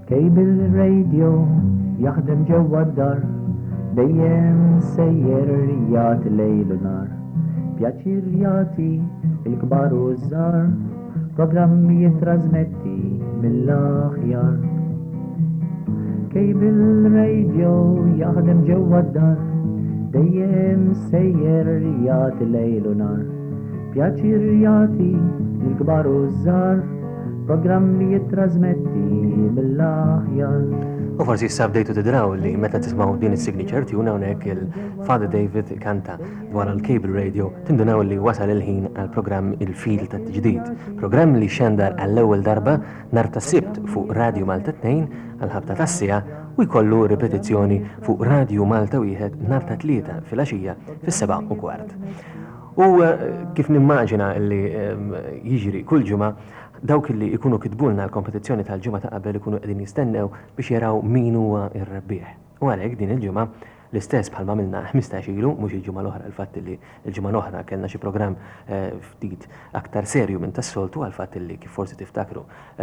كيبل راديو يخدم جوا الدار دايم سير ريات ليل ونهار بيعطي رياتي الكبار والصغار بروجرام يترازمتي من الأخيار كيبل راديو يخدم جوا الدار دايم سير ريات ليل ونهار بيعطي رياتي الكبار والصغار program jitrasmetti mill-aħjar. U forsi issa bdejtu tidraw li meta tismaw din is-signature tune hawnhekk il-Father David kanta dwar il-Cable Radio tindunaw li wasal il-ħin għal programm il-Fil tat-Tiġdid. Programm li xandar għall-ewwel darba nhar tas-Sibt fuq Radio Malta 2 għal-ħabta tas-sija u jkollu ripetizzjoni fuq Radio Malta wieħed nhar ta' tlieta fil-għaxija fis-7:15. U kif nimmaġina li jiġri kull ġimgħa dawk li ikunu kitbulna l-kompetizzjoni tal-ġimgħa ta' qabel ikunu qegħdin jistennew biex jaraw min huwa r-rebbieħ. U għalhekk din il-ġimgħa l-istess bħalma milna 15 ilu, mhux il-ġimgħa l-oħra l-fatt li l-ġimgħa l-oħra kellna xi programm ftit aktar serju minn tas-soltu għal fatt li kif forsi tiftakru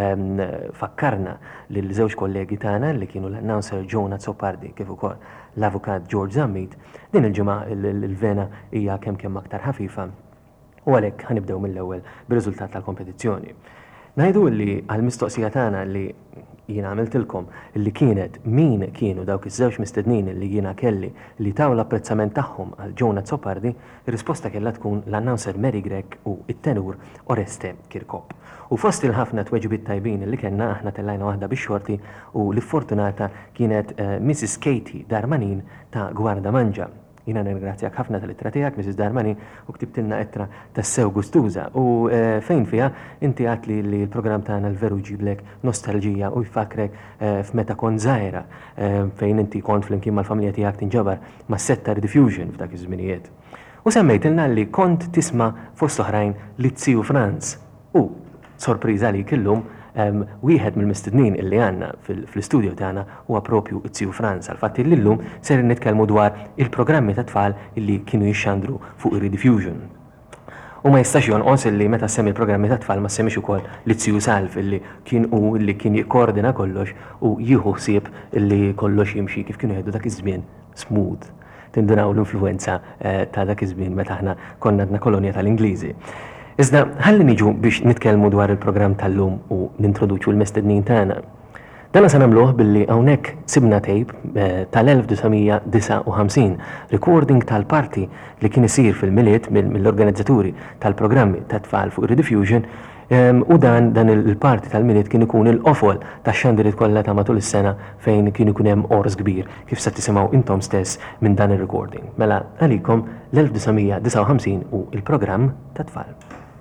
fakkarna lil żewġ kollegi tagħna li kienu l-announcer Jonah Zoppardi kif ukoll l-avukat George Zammit. Din il-ġimgħa il-vena hija kemm aktar ħafifa u għalhekk ħanibdew mill-ewwel bir-riżultat tal-kompetizzjoni. Ngħidu li għall-mistoqsija tagħna li jiena għamiltilkom li kienet min kienu dawk iż-żewġ mistednin li jiena kelli li taw l-apprezzament tagħhom għal Jonah Zoppardi, ir-risposta kellha tkun l-announcer Mary Gregg u it-tenur Oreste Kirkop. U fost il-ħafna tweġibiet tajbin li kellna aħna tellajna waħda bix-xorti u li fortunata kienet Mrs. Katie Darmanin ta' Gwarda Manġa. Jina nirgrazzjak ħafna tal-ittra tiegħek, Mrs. Darmani, u ktibtilna ittra tassew gustuża. U fejn fiha inti għat li l-programm tagħna l-veru jġiblek nostalġija u jfakrek f'meta kont żgħira fejn inti kont flimkien mal-familja tiegħek tinġabar ma' setta Rediffusion f'dak iż-żminijiet. U semmejtilna li kont tisma' fost oħrajn li tziju Franz. U sorpriża li kellum wieħed mill-mistednin illi għandna fl-istudio tagħna huwa propju tziju Franz. Għal-fatt li llum ser nitkellmu dwar il-programmi ta' tfal illi kienu jixxandru fuq ir-Rediffusion. U ma jistax jonqos illi meta semmi il-programmi ta' tfal ma semmix ukoll li tziju Salf illi kien jikkoordina kollox u jieħu ħsieb illi kollox jimxi kif kienu jgħidu dak iż-żmien smooth. Tindunaw l-influenza ta' dak iż-żmien meta aħna konna għandna kolonja tal-Ingliżi. Iżda, ħalli niġu biex nitkellmu dwar il-programm tal-lum u nintroduċu l-mestednin tagħna. Dana se nagħmluh billi hawnhekk sibna tape tal-1959, recording tal-parti li kien isir fil-miliet mill-organizzaturi tal-programmi tat-tfal fuq Rediffusion u dan il-parti tal-miliet kien ikun il-qofol tax-xandirit kollha ta' matul is-sena fejn kien ikun hemm ors kbir kif se tisimgħu intom stess minn dan ir-recording. Mela għalikom l-1959 u il-programm tat-tfal.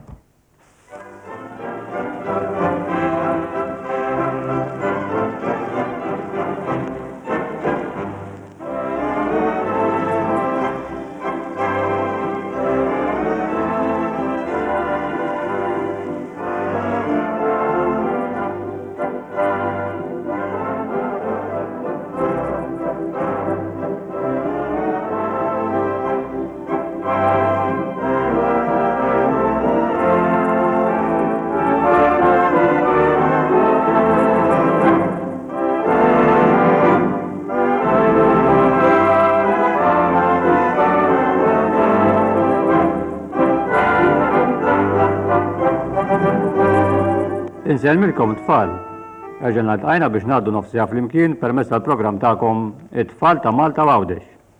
Inselmilkom tfal, erġen għajna biex naddu nofsija fl-imkien permezz tal-programm ta'kom it-tfal ta' Malta Għawdex.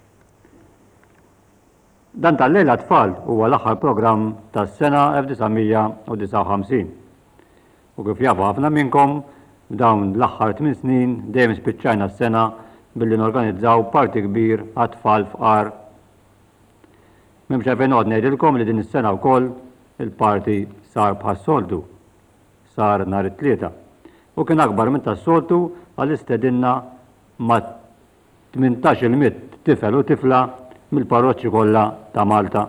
Dan tal-lejla tfal huwa l-aħħar programm tas-sena 1959. U kif jafu ħafna minnkom dawn l-aħħar 8 snin dejjem spiċċajna s-sena billi norganizzaw parti kbir għat-tfal fqar. M'hemmx għalfejn noqgħod ngħidilkom li din is-sena wkoll il-parti sar bħas-soltu. Sar nhar it-tlieta. U kien akbar minn tas-soltu għal-istedinna ma' 18,000 tifel u tifla mill-parroċċi kollha ta' Malta.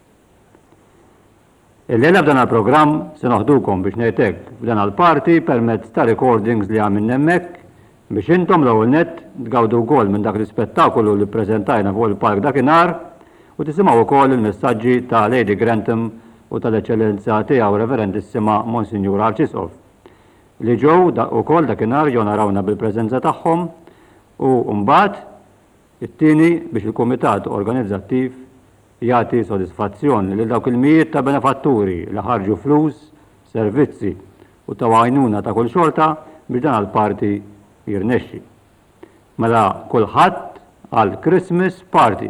Il-lejla f'dan il-programm se noħdukom biex ngħidlek f'dan il-parti permezz ta' recordings li għamilna hemmhekk biex intom l-ewwel nett tgawdu wkoll minn dak l-ispettakolu li ppreżentajna fuq il-park dakinhar u tisimgħu wkoll il-messaġġi ta' Lady Grantham u tal-eċċellenza tiegħu Reverendissima Monsignor Arċisqof. li ġew ukoll dakinhar ġew narawna bil-preżenza tagħhom u mbagħad it-tieni biex il-Kumitat Organizzattiv jagħti sodisfazzjoni lil dawk il-mijiet ta' benefatturi li ħarġu flus, servizzi u ta' għajnuna ta' kull xorta biex dan għall-parti jirnexxi. Mela kulħadd għal Christmas party.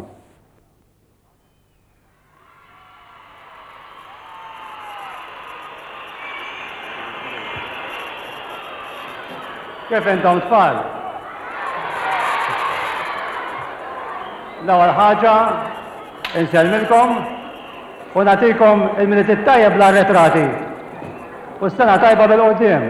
Kif intom tfal? L-ewwel ħaġa insellmilkom u nagħtikom il-minuti tajjeb bla retrati. U s-sena tajba bil-qudiem.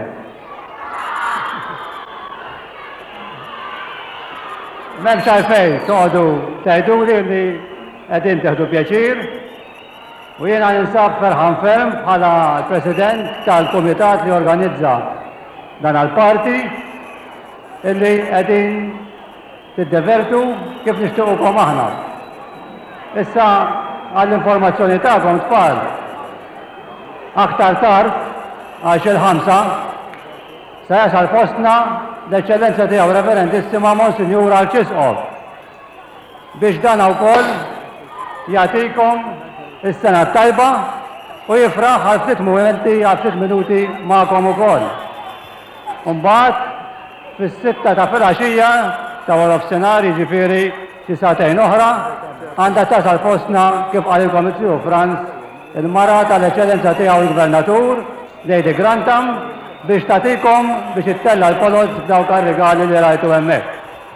M'hemmx għalfejn toqgħdu tgħiduli li qegħdin teħdu pjaċir u jiena ninsab ferħan ferm bħala l-President tal-Kumitat li organizza dan għall-parti illi qegħdin tiddevertu kif nixtiequkom aħna. Issa għall-informazzjoni tagħkom tfal. Aktar tard għax il-5 se jasal fostna l-Eċċellenza tiegħu Reverendissima Monsinjur Arċisqof biex dan wkoll jagħtikom is-sena tajba u jifraħ għal ftit momenti għal ftit minuti magħkom ukoll. Mbagħad fis-6 ta' filgħaxija ta' warofsinhar jiġifieri xi sagħtejn oħra għandha tasal fostna kif qalilkom it-Tiju Franz il-mara tal-Eċċellenza tiegħu l-Gvernatur Lady Grantham biex tagħtikom biex ittella l-polod f'dawk ir-rigali li rajtu hemmhekk.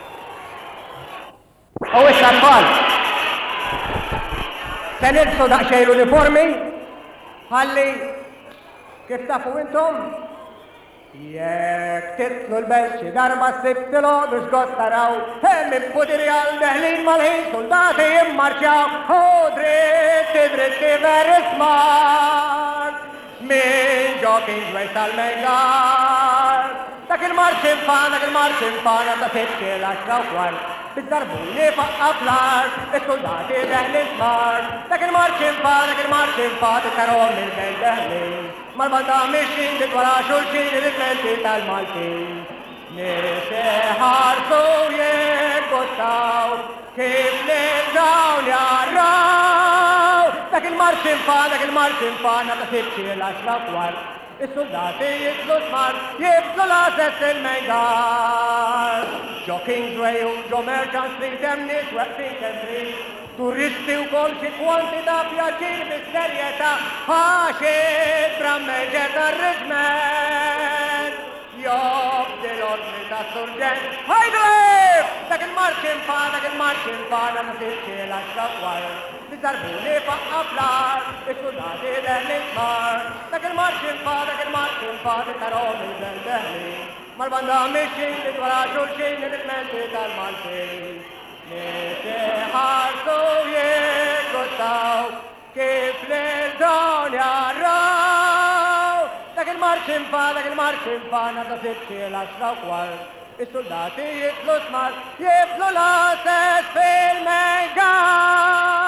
U issa tfal. Se nilbsu daqsxejn l-uniformi ħalli kif tafu intom jekk titlu l-belt xi darba ssibtilu biex god taraw hemm pudirjal deħlin mal-ħin soldati jimmarċjaw u dritt ver smart min jogging way tal-mengar dak il-marċin fan għadda tibtil għaxra kwar bizzarbuni faqqaf l-art is-soldati deħlin smart dak il-marċin fan ikkarhom il-belt deħlin mal-banda mixin dik wara xulxin il-rifletti tal-Maltin. Niseħarsu jibbuttaw kif nirġaw jarraw. Dak il-marċin fan għadda tibtil għaxra kwar. Is-soldati jitlu smart, jibdu l-assess il-mengar. Ġo Kingsway u ġo Merchant Street hemm nies waqfin kentri. Turisti u kol xi kwantità pjaċir bis-serjetà għax it-trammeġer tar-reġment. Jobdi l-ordni ta' surġent. Ħajdrib! Dak il-marċin fan għadda tibtil għaxra kwar. Bizzarbuni faqqaf l-art, is-soldati deħlin smart. Dak il-marċin fan ikkarhom il-belt deħlin. Mal-banda mixin dik wara xulxin il-rifletti tal-Maltin. Niseħarsu jibbuttaw kif nirġaw jarraw. Dak il-marċin fan għadda tibtil għaxra kwar. Is-soldati jitlu smart, jibdu l-assess fil-mengar.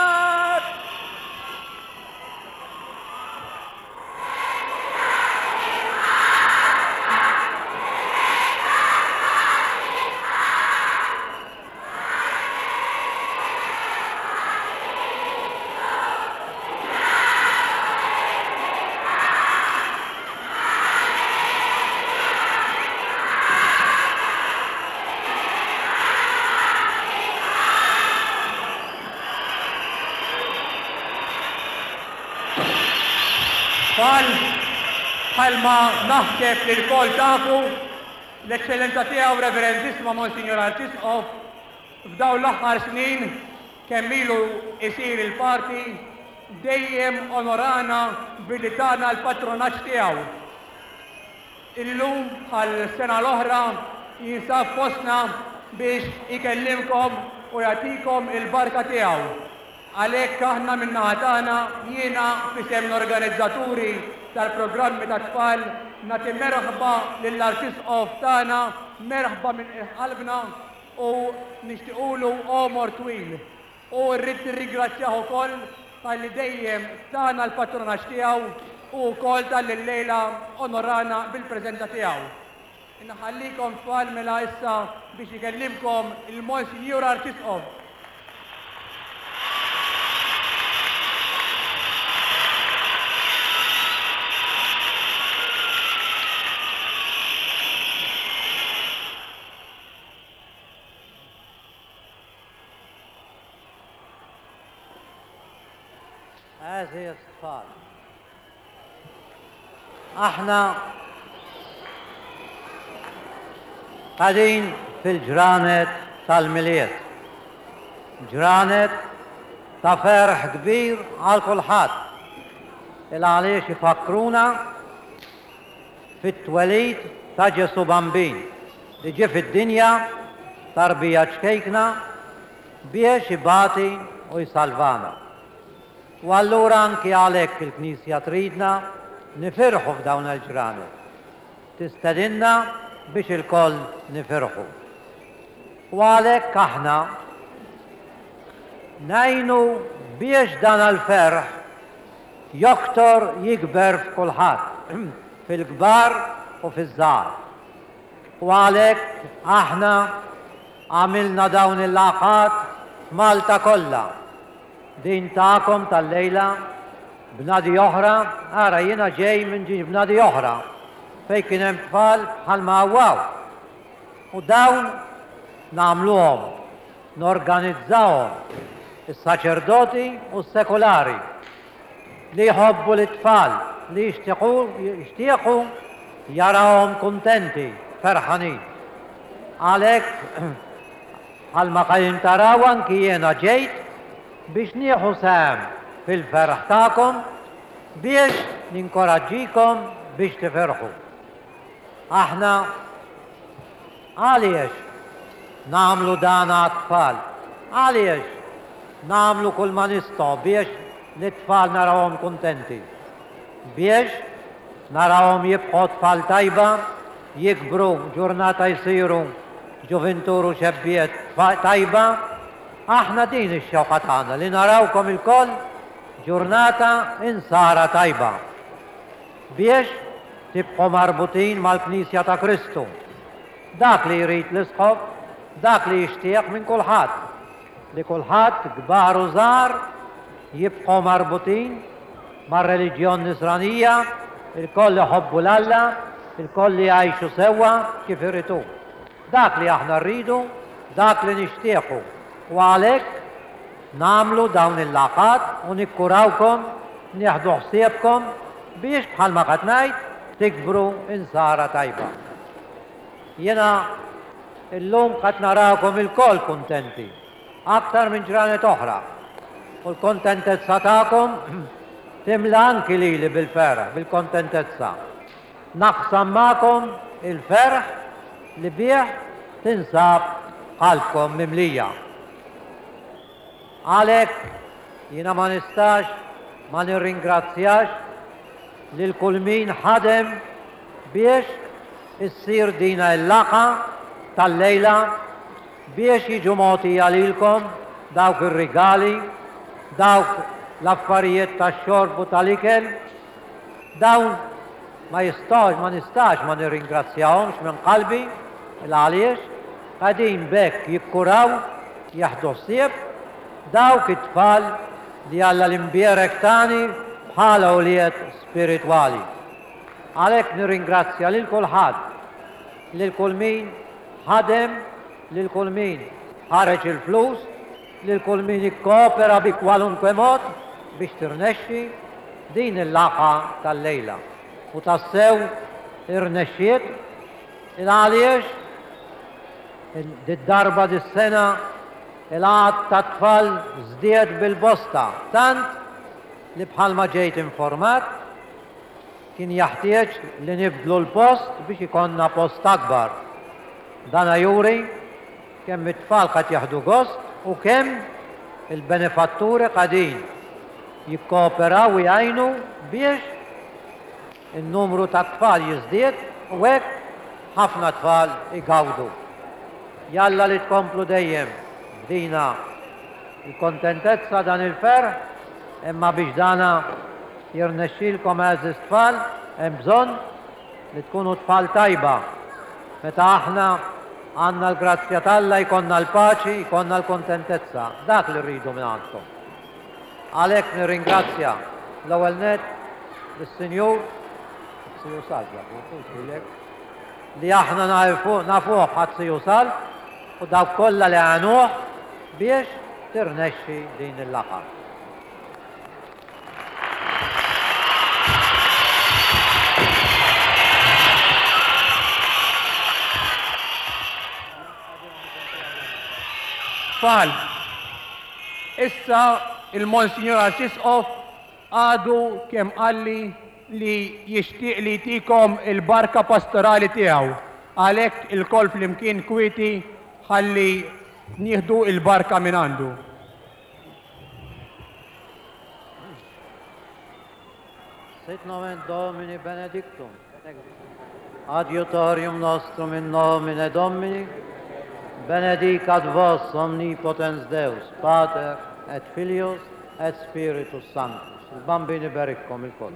Bħalma naħseb li l-kol tafu l-Eċċellenza tiegħu Reverendissima Monsinjur Arċisqof f'dawn l-aħħar snin kemm ilu jsir il-parti dejjem onorana billi tagħna l-patronaġġ tiegħu. Illum bħal-sena l-oħra jinsab fostna biex ikellimkom u jagħtikom il-barka tiegħu. Għalhekk aħna min-naħa tagħna jiena f'isem l-organizzaturi tal-programmi ta' tfal nagħti merħba lill-Arċisqof tagħna, merħba minn qalbna u nixtiequlu omor twil. U rrid nirringrazzjaw ukoll talli dejjem tagħna l-patronaġġ tiegħu u kol tal-lejla onorana bil-prezenza tiegħu. Inħallikom tfal mela issa biex ikellimkom il-Monsignor Artisqov. هذه الأطفال احنا قاعدين في الجرانة tal-miliet. ġranet ta' ferħ kbir għal kulħadd. Il-għaliex ifakruna fit-twelid ta' Ġesu Bambin li ġie fid-dinja tarbija ċkejkna biex ibati u jsalvana. U allura anki għalhekk il-Knisja tridna nifirħu f'dawn il-ġranet. Tistedinna biex il-koll nifirħu. U għalhekk aħna najnu biex dan il-ferħ joktor jikber f'kulħadd, fil-kbar u fiż-żgħar. U għalhekk aħna għamilna dawn il-laqgħat Malta kollha. Din ta'kom tal-lejla b'nadi oħra, ara jiena ġej minn ġi b'nadi oħra fej kien hemm tfal bħalma għawaw. U dawn nagħmluhom, norganizzawhom is-saċerdoti u s-sekolari li jħobbu l-tfal li jixtiequ jarawhom kuntenti, ferħanin. Għalhekk bħalma qegħdin taraw anki jiena ġejt biex nieħu sehem fil-ferħ tagħkom biex ninkoraġġikom biex tifirħu. Aħna għaliex nagħmlu dan għat-tfal, għaliex nagħmlu kull ma nistgħu biex l-tfal narawhom kuntenti, biex narawhom jibqgħu tfal tajba, jikbru ġurnata jsiru ġuventuru xebbiet tajba. Aħna din ix-xewqa tagħna li narawkom il-koll ġurnata insara tajba biex tibqgħu marbutin mal-Knisja ta' Kristu. Dak li jrid l-isħob, dak li jixtieq minn kulħadd, li kulħadd kbar u żgħar jibqgħu marbutin mar-reliġjon Nisranija, il-koll iħobbu l-Alla, il-koll li jgħixu sewwa kif irridu. Dak li aħna rridu, dak li nixtiequ. U għalhekk nagħmlu dawn il-laqgħat u nikkurawkom, nieħdu ħsiebkom biex bħalma qed ngħid tikbru insara tajba. Jiena illum qed narawkom il-koll kuntenti, aktar minn ġranet oħra. U l-kontentezza tagħkom timla anki lili bil-ferħ, bil-kontentezza. Naqsam magħkom il-ferħ li bih tinsab qalbkom mimlija. Għalhekk jiena ma nistax ma nirringrazzjax lil kull min ħadem biex issir dina l-laqa tal-lejla biex jiġu mogħtija lilkom dawk ir-rigali, dawk l-affarijiet tax-xorb u tal-ikel. Dawn ma nistax ma nirringrazzjahomx minn qalbi għaliex qegħdin bekk jikkuraw jaħdu ħsieb dawk it-tfal li Alla l-imbierek tani bħala uliet spiritwali. Għalhekk nirringrazzja lil kulħadd, lil kull min ħadem, lil kull min ħareġ il-flus, lil kull min ikkoopera bi kwalunkwe mod biex tirnexxi din il-laqa tal-lejla. U tassew irnexxiet għaliex darba dis-sena il-għad ta' tfal żdied bil-bosta, tant li bħalma ġejt informat kien jaħtieġ li nibdlu l-post biex ikonna post akbar. Dana juri kemm it-tfal qed jaħdu gost u kemm il-benefatturi qegħdin jikkooperaw u jgħinu biex in-numru ta' tfal jiżdied u hekk ħafna tfal igawdu. Jalla li tkomplu dejjem dina il-kontentezza dan il-ferħ, imma biex dana jirnexxilkom eżis tfal, hemm bżonn li tkunu tfal tajba. Meta aħna għandna l-grazzja tal-Alla jkollna l-paċi, jkollna l-kontentezza. Dak li rridu minn għandkom. Għalhekk nirringrazzja l-ewwel nett lis-Sinjur li aħna nafuh ħadd Sal u dawk kollha li għanuh biex tirnexxi din il-laqgħa. Tfal, issa il-Monsignor Arċisqof għadu kemm qalli li jixtieq li jtikom il-barka pastorali tiegħu. Għalhekk il-kol flimkien kwieti ħalli nieħdu il-barka minn għandu. Sit nomen Domini benedictum. Adiutorium nostrum in nomine Domini. Benedicat vos omnipotens Deus, Pater et Filius et Spiritus Sanctus. Il-bambini berikkom il-koll.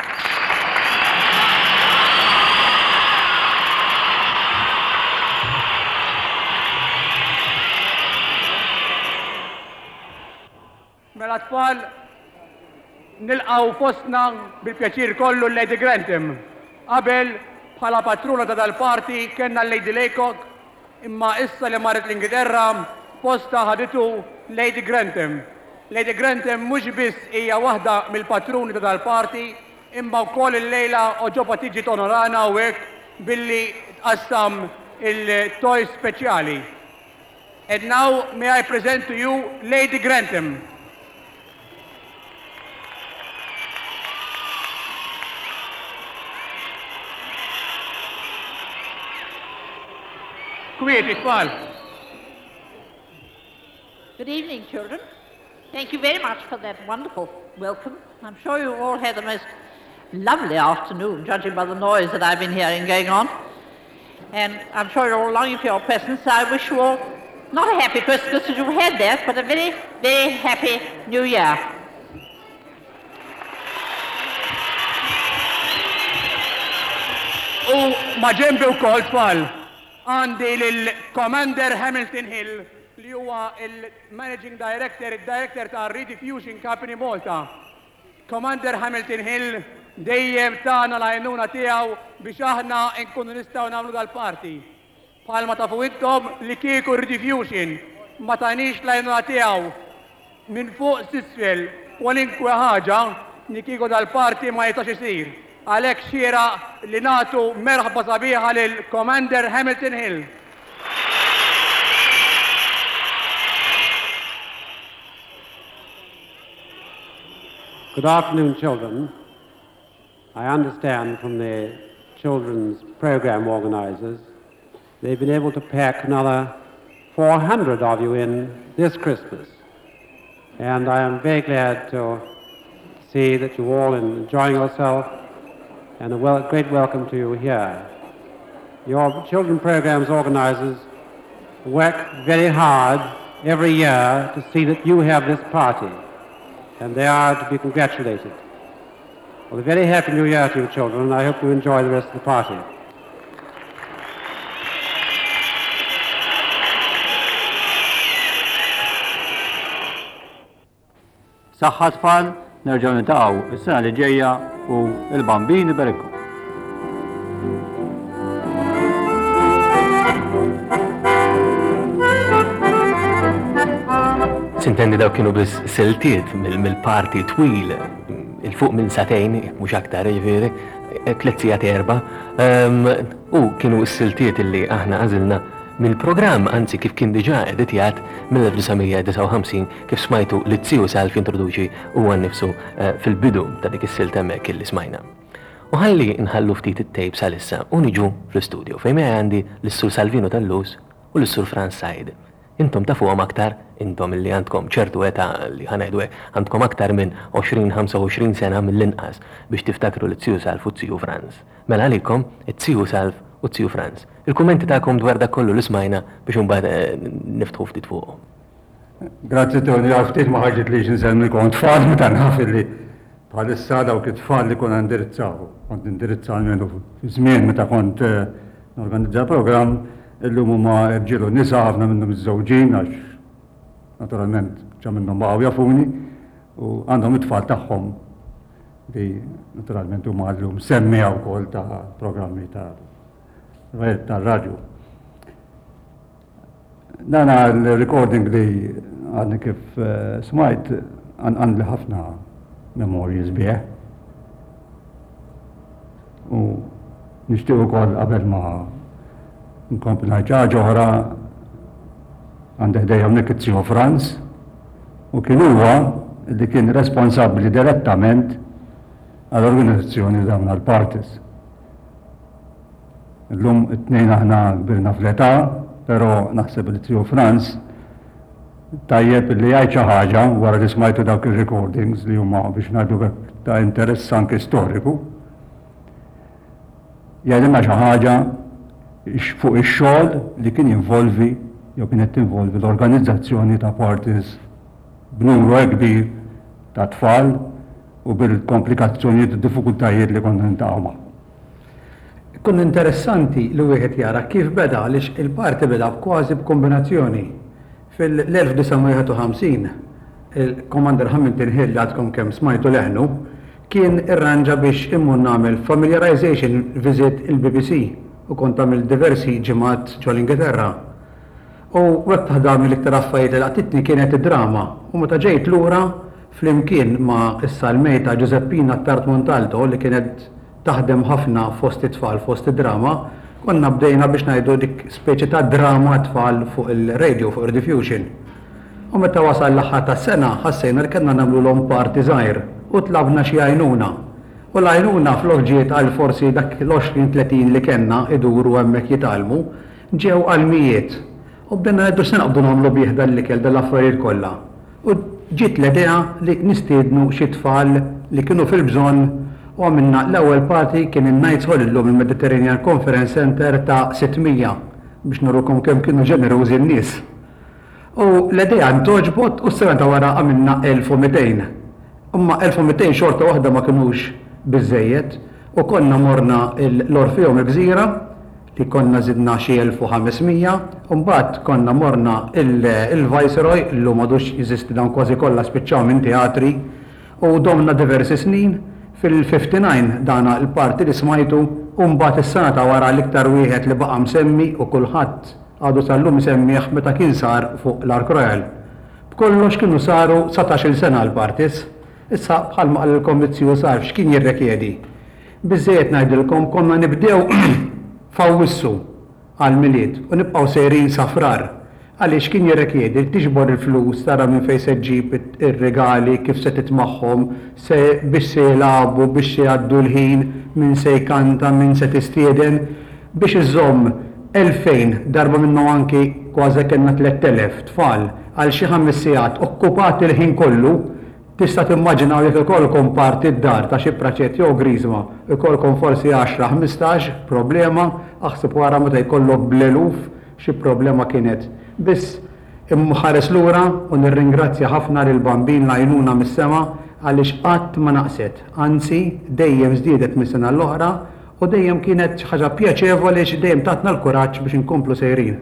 Mela tfal, nilqaw fostna bil-pjaċir kollu l-Lady Grantham. Qabel bħala patruna ta' dal-parti kenna l-Lady Laycock, imma issa li marret l-Ingilterra posta ħaditu Lady Grantham. Lady Grantham mhux biss hija waħda mill-patruni ta' dal-parti, imma wkoll il-lejla oġoba tiġi tonorana u hekk billi tqassam il-toy speċjali. And now may I present to you Lady Grantham. Quiet, tfal. Good evening, children. Thank you very much for that wonderful welcome. I'm sure you all had a most lovely afternoon, judging by the noise that I've been hearing going on. And I'm sure you're all longing for your presents, so I wish you all not a happy Christmas as you've had that, but a very, very happy New Year. U ma ġembi wkoll tfal. Għandi l-Commander Hamilton Hill li huwa il-Managing Director, il-Director ta' Rediffusion Company Malta. Commander Hamilton Hill dejjem tagħna l-għajnuna tiegħu biex aħna nkunu nistgħu nagħmlu dal-parti. Bħalma tafu intom li kieku Rediffusion ma tanix l-għajnuna tiegħu minn fuq s'isfel kwalinkwe ħaġa li kieku dal-parti ma jistax isir. Għalhekk xiera li nagħtu merħba sabiħa lil Commander Hamilton Hill. Good afternoon, children. I understand from the children's program organizers they've been able to pack another 400 of you in this Christmas. And I am very glad to see that you're all enjoying yourself, and a great welcome to you here. Your children programs organizers work very hard every year to see that you have this party, and they are to be congratulated. Well, a very happy New Year to you children, and I hope you enjoy the rest of the party. Saħħa tfal, nerġgħu nitaqgħu is-sena li ġejja u l-bambini berikku. Sintendi daw kienu biss siltiet mill-parti twil il-fuq minn satejn, mhux aktar jiġifieri, tliet erba' u kienu s-siltiet illi aħna għażilna mill-programm, anzi kif kien diġà editjat mill-1959 kif smajtu li Tziju Salf introduċi huwa nnifsu fil-bidu ta' dik is-silt hemmhekk illi smajna. U ħalli nħallu ftit it-tejb salissa u niġu fl-istudju fejn għandi l-Sur Salvino Tallus u l-Sur Franz Said. Intom tafuhom aktar, intom illi għandkom ċertu eta li ħanajdu għandkom aktar minn 20-25 sena mill-inqas biex tiftakru l-Tziju Salf u Tziju Franz. Mela għalikom it-Tziju Salf u Tziju Franz. Il-kummenti ta'kom dwar dak kollu l-ismajna biex imbagħad niftħu ftit fuqhom. Grazzi Tony, ftit ma ħarġet li xinsemmi kont tfal meta naf li bħalissa dawk it-tfal li konna indirizzaw, kont indirizzaw menu fi żmien meta kont norganizza programm illum huma rġielu nisa ħafna minnhom iż-żewġin għax naturalment ġa minnhom baqgħu jafuni u għandhom it-tfal tagħhom li naturalment huma llum semmija wkoll ta' programmi tar-radju. Dan l-recording li għadni kif smajt għandi ħafna memories bieħ. U nixtieq ukoll qabel ma nkompli ngħid ħaġa oħra għandi ħdejja hawnhekk it-Tio Franz u kien huwa li kien responsabbli direttament għall-organizzazzjoni dawn għall-parties. Illum it-tnejn aħna kbirna fl-età, però naħseb li Tio Franz tajjeb li jgħid xi ħaġa wara li smajtu dawk ir-recordings li huma biex ngħidu ta' interess anke storiku. Jgħidilna xi ħaġa fuq ix-xogħol li kien jinvolvi jew kienet tinvolvi l-organizzazzjoni ta' parties b'numru kbir ta' tfal u bil-komplikazzjonijiet u diffikultajiet li konna nintaqgħu magħhom. Kun interessanti li wieħed jara kif beda għaliex il-parti beda kważi b'kombinazzjoni. Fil-1951 il-Commander Hamilton Hill li għadkom kemm smajtu leħnu kien irranġa biex immur nagħmel familiarization visit il-BBC u kont tagħmel diversi ġimgħat ġol Ingilterra. U wekk taħdam l-iktar affarijiet li għatitni kienet id-drama u meta ġejt lura flimkien ma' issa-l-mejta Giuseppina Tart Montalto li kienet taħdem ħafna fost it-tfal fost id-drama, konna bdejna biex ngħidu dik speċi ta' drama tfal fuq il-radio fuq ir-diffusion. U meta wasal l-aħħar tas-sena ħassejna li kellna nagħmluhom party żgħir u tlabna xi għajnuna. U l-għajnuna fl-ġiet għal forsi dak l-20-30 li kellna iduru hemmhekk jitalmu ġew għalmijiet. U bdejna ngħidu se naqbdu nagħmlu bih dal-ikel dal-affarijiet kollha. U ġiet l-idea li nistiednu xi tfal li kienu fil-bżonn u għamilna l-ewwel party kien in-Knights Hall illum il-Mediterranean Conference Center ta' 600 biex nurrukom kemm kienu ġenerużi n-nies. U l-idea ntoġbot u s-sena ta' wara għamilna 1200. Imma 1200 xorta waħda ma kinux biżejjed u konna morna l-Orfeum il-Gżira li konna zidna xi 1500 u mbagħad konna morna il-Viceroy illum m'għadux jeżisti dan kważi kollha spiċċaw minn teatri u domna diversi snin. Fil-59 dana il-parti li smajtu u mbagħad is-sena ta' wara l-iktar wieħed li baqa' msemmi u kulħadd għadu sal-lum semmih meta kien sar fuq l-Ark Royal. B'kollox kienu saru 19-il sena l-partis. Issa bħalma qalilkom it-Tio sar x'kien jirrekjedi. Biżżejjed ngħidilkom konna nibdew fawwissu għall-milied u nibqgħu sejrin safrar. Għaliex kien jirrekjedi tiġbor il-flus tara minn fejn se ġġib ir-regali kif se titmaħħom, se biex se jilagħbu, biex se jgħaddu l-ħin, min se jkanta, min se tistieden, biex iżomm 2000 darba minnhom anki kważi kellna 3000 tfal għal xi 5 sigħat okkupati l-ħin kollu, tista' timmaġinaw jekk ikolkom parti d-dar ta' xi praċett jew griżma, ikolkom forsi 10-15 problema, aħseb wara meta jkollok bl-eluf xi problema kienet. Biss imħares lura u nirringrazzja ħafna lil bambin l-għajnuna mis-sema għaliex qatt ma naqset, anzi dejjem żdiedet mis-sena l-oħra u dejjem kienet xi ħaġa pjaċevoli xi dejjem tatna l-kuraġġ biex inkomplu sejrin.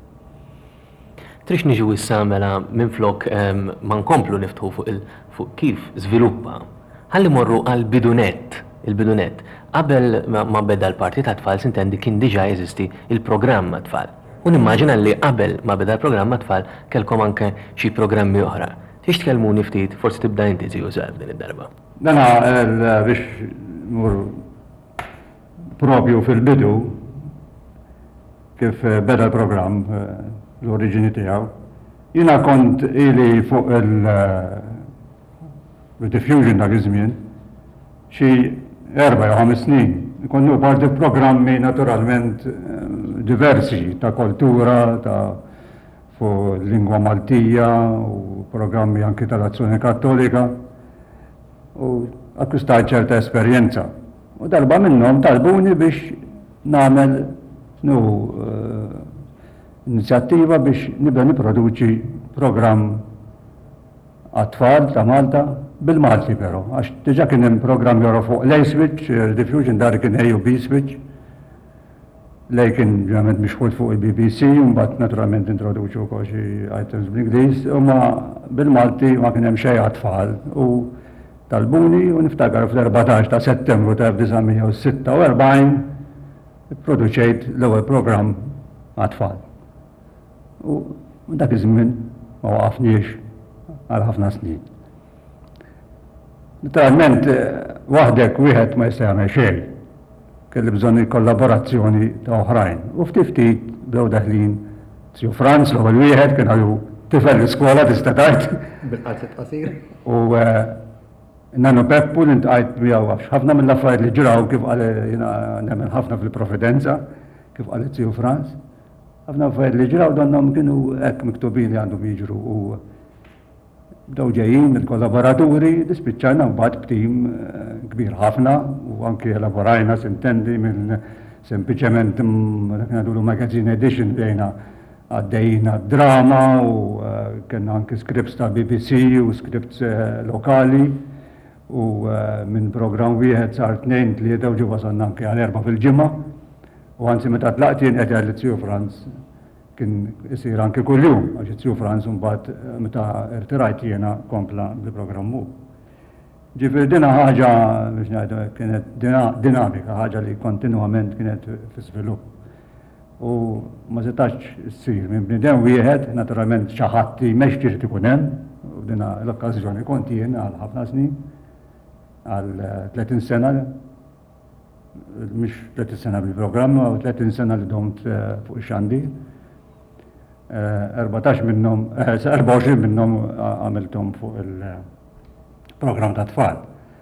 Trix niġu issa mela minflok ma nkomplu niftħu fuq kif żviluppa. Ħalli morru għal bidunet, il-bidunet. Qabel ma beda l-parti ta' tfal sintendi kien diġà jeżisti il-programm ma' tfal. U nimmaġina li qabel ma beda l-programm ma' tfal kellkom anke xi programmi oħra. Tix tkellmuni ftit, forsi tibda inti Tio Sar din id-darba. Dana biex mur propju fil-bidu kif beda l-programm l-oriġini tiegħu. Jiena kont ili fuq il-diffusion dak iż-żmien xi 4 jew 5 snin. Konnu parti programmi naturalment diversi ta' kultura, ta' fuq lingwa Maltija u programmi anki tal-Azzjoni Kattolika u akkustajt ċerta esperjenza. U darba minnhom talbuni biex nagħmel inizjattiva biex nibda nipproduċi programm għat-tfal ta' Malta bil-Malti però, għax diġa kien hemm programm joro fuq l-A-switch, diffusion dar kien A u B switch. Lej kien ġament mixħul fuq il-BBC, mbagħad naturalment introduċu wkoll xi items bl-Ingliż, imma bil-Malti ma kien hemm xejn għat-tfal u talbuni u niftakar fl-14 ta' Settembru ta' 1946 produċejt l-ewwel programm għat-tfal. U dak iż-żmien ma waqafniex għal ħafna snin. Naturalment waħdek wieħed ma jista' jagħmel xejn. Kelli bżonn il-kollaborazzjoni ta' oħrajn. U ftit bdew daħlin Sju Franz l-ewwel wieħed kien għalu tifel l-iskola tista' tgħid. Bil-qazet qasir. U Nano Peppu li ntqajt miegħu għax ħafna mill-affarijiet li ġraw kif qal jiena nemmen ħafna fil-Providenza, kif qalet Sju Franz. Ħafna affarijiet li ġraw donhom kienu hekk miktubin li għandhom jiġru u bdew ġejjin il-kollaboraturi dispiċċajna mbagħad b'tim kbir ħafna u anke elaborajna sintendi minn sempliċement dak ngħidulu magazine edition dejna għaddejna drama u kellna anke scripts ta' BBC u scripts lokali u minn programm wieħed sar tnejn tlieta u ġu wasalna anke għal 4 fil-ġimgħa u anzi meta tlaqt jien qed jgħid Sju Franz kien isir anke kuljum għax Sju Franz mbagħad meta irtirajt jiena kompla bil-programmu. Ġifier dina ħaġa biex ngħidu kienet dinamika, ħaġa li kontinwament kienet fi-żvilupp. U ma setax issir minn bniedem wieħed, naturalment xi ħadd jmexxi xi ikun hemm, u dina l-okkażjoni kont jien għal ħafna snin, għal 30 sena, mhux 30 sena bil-programm, u 30 sena li domt fuq ix-xandir. 24 minnhom għamilthom fuq il-programm ta' tfal.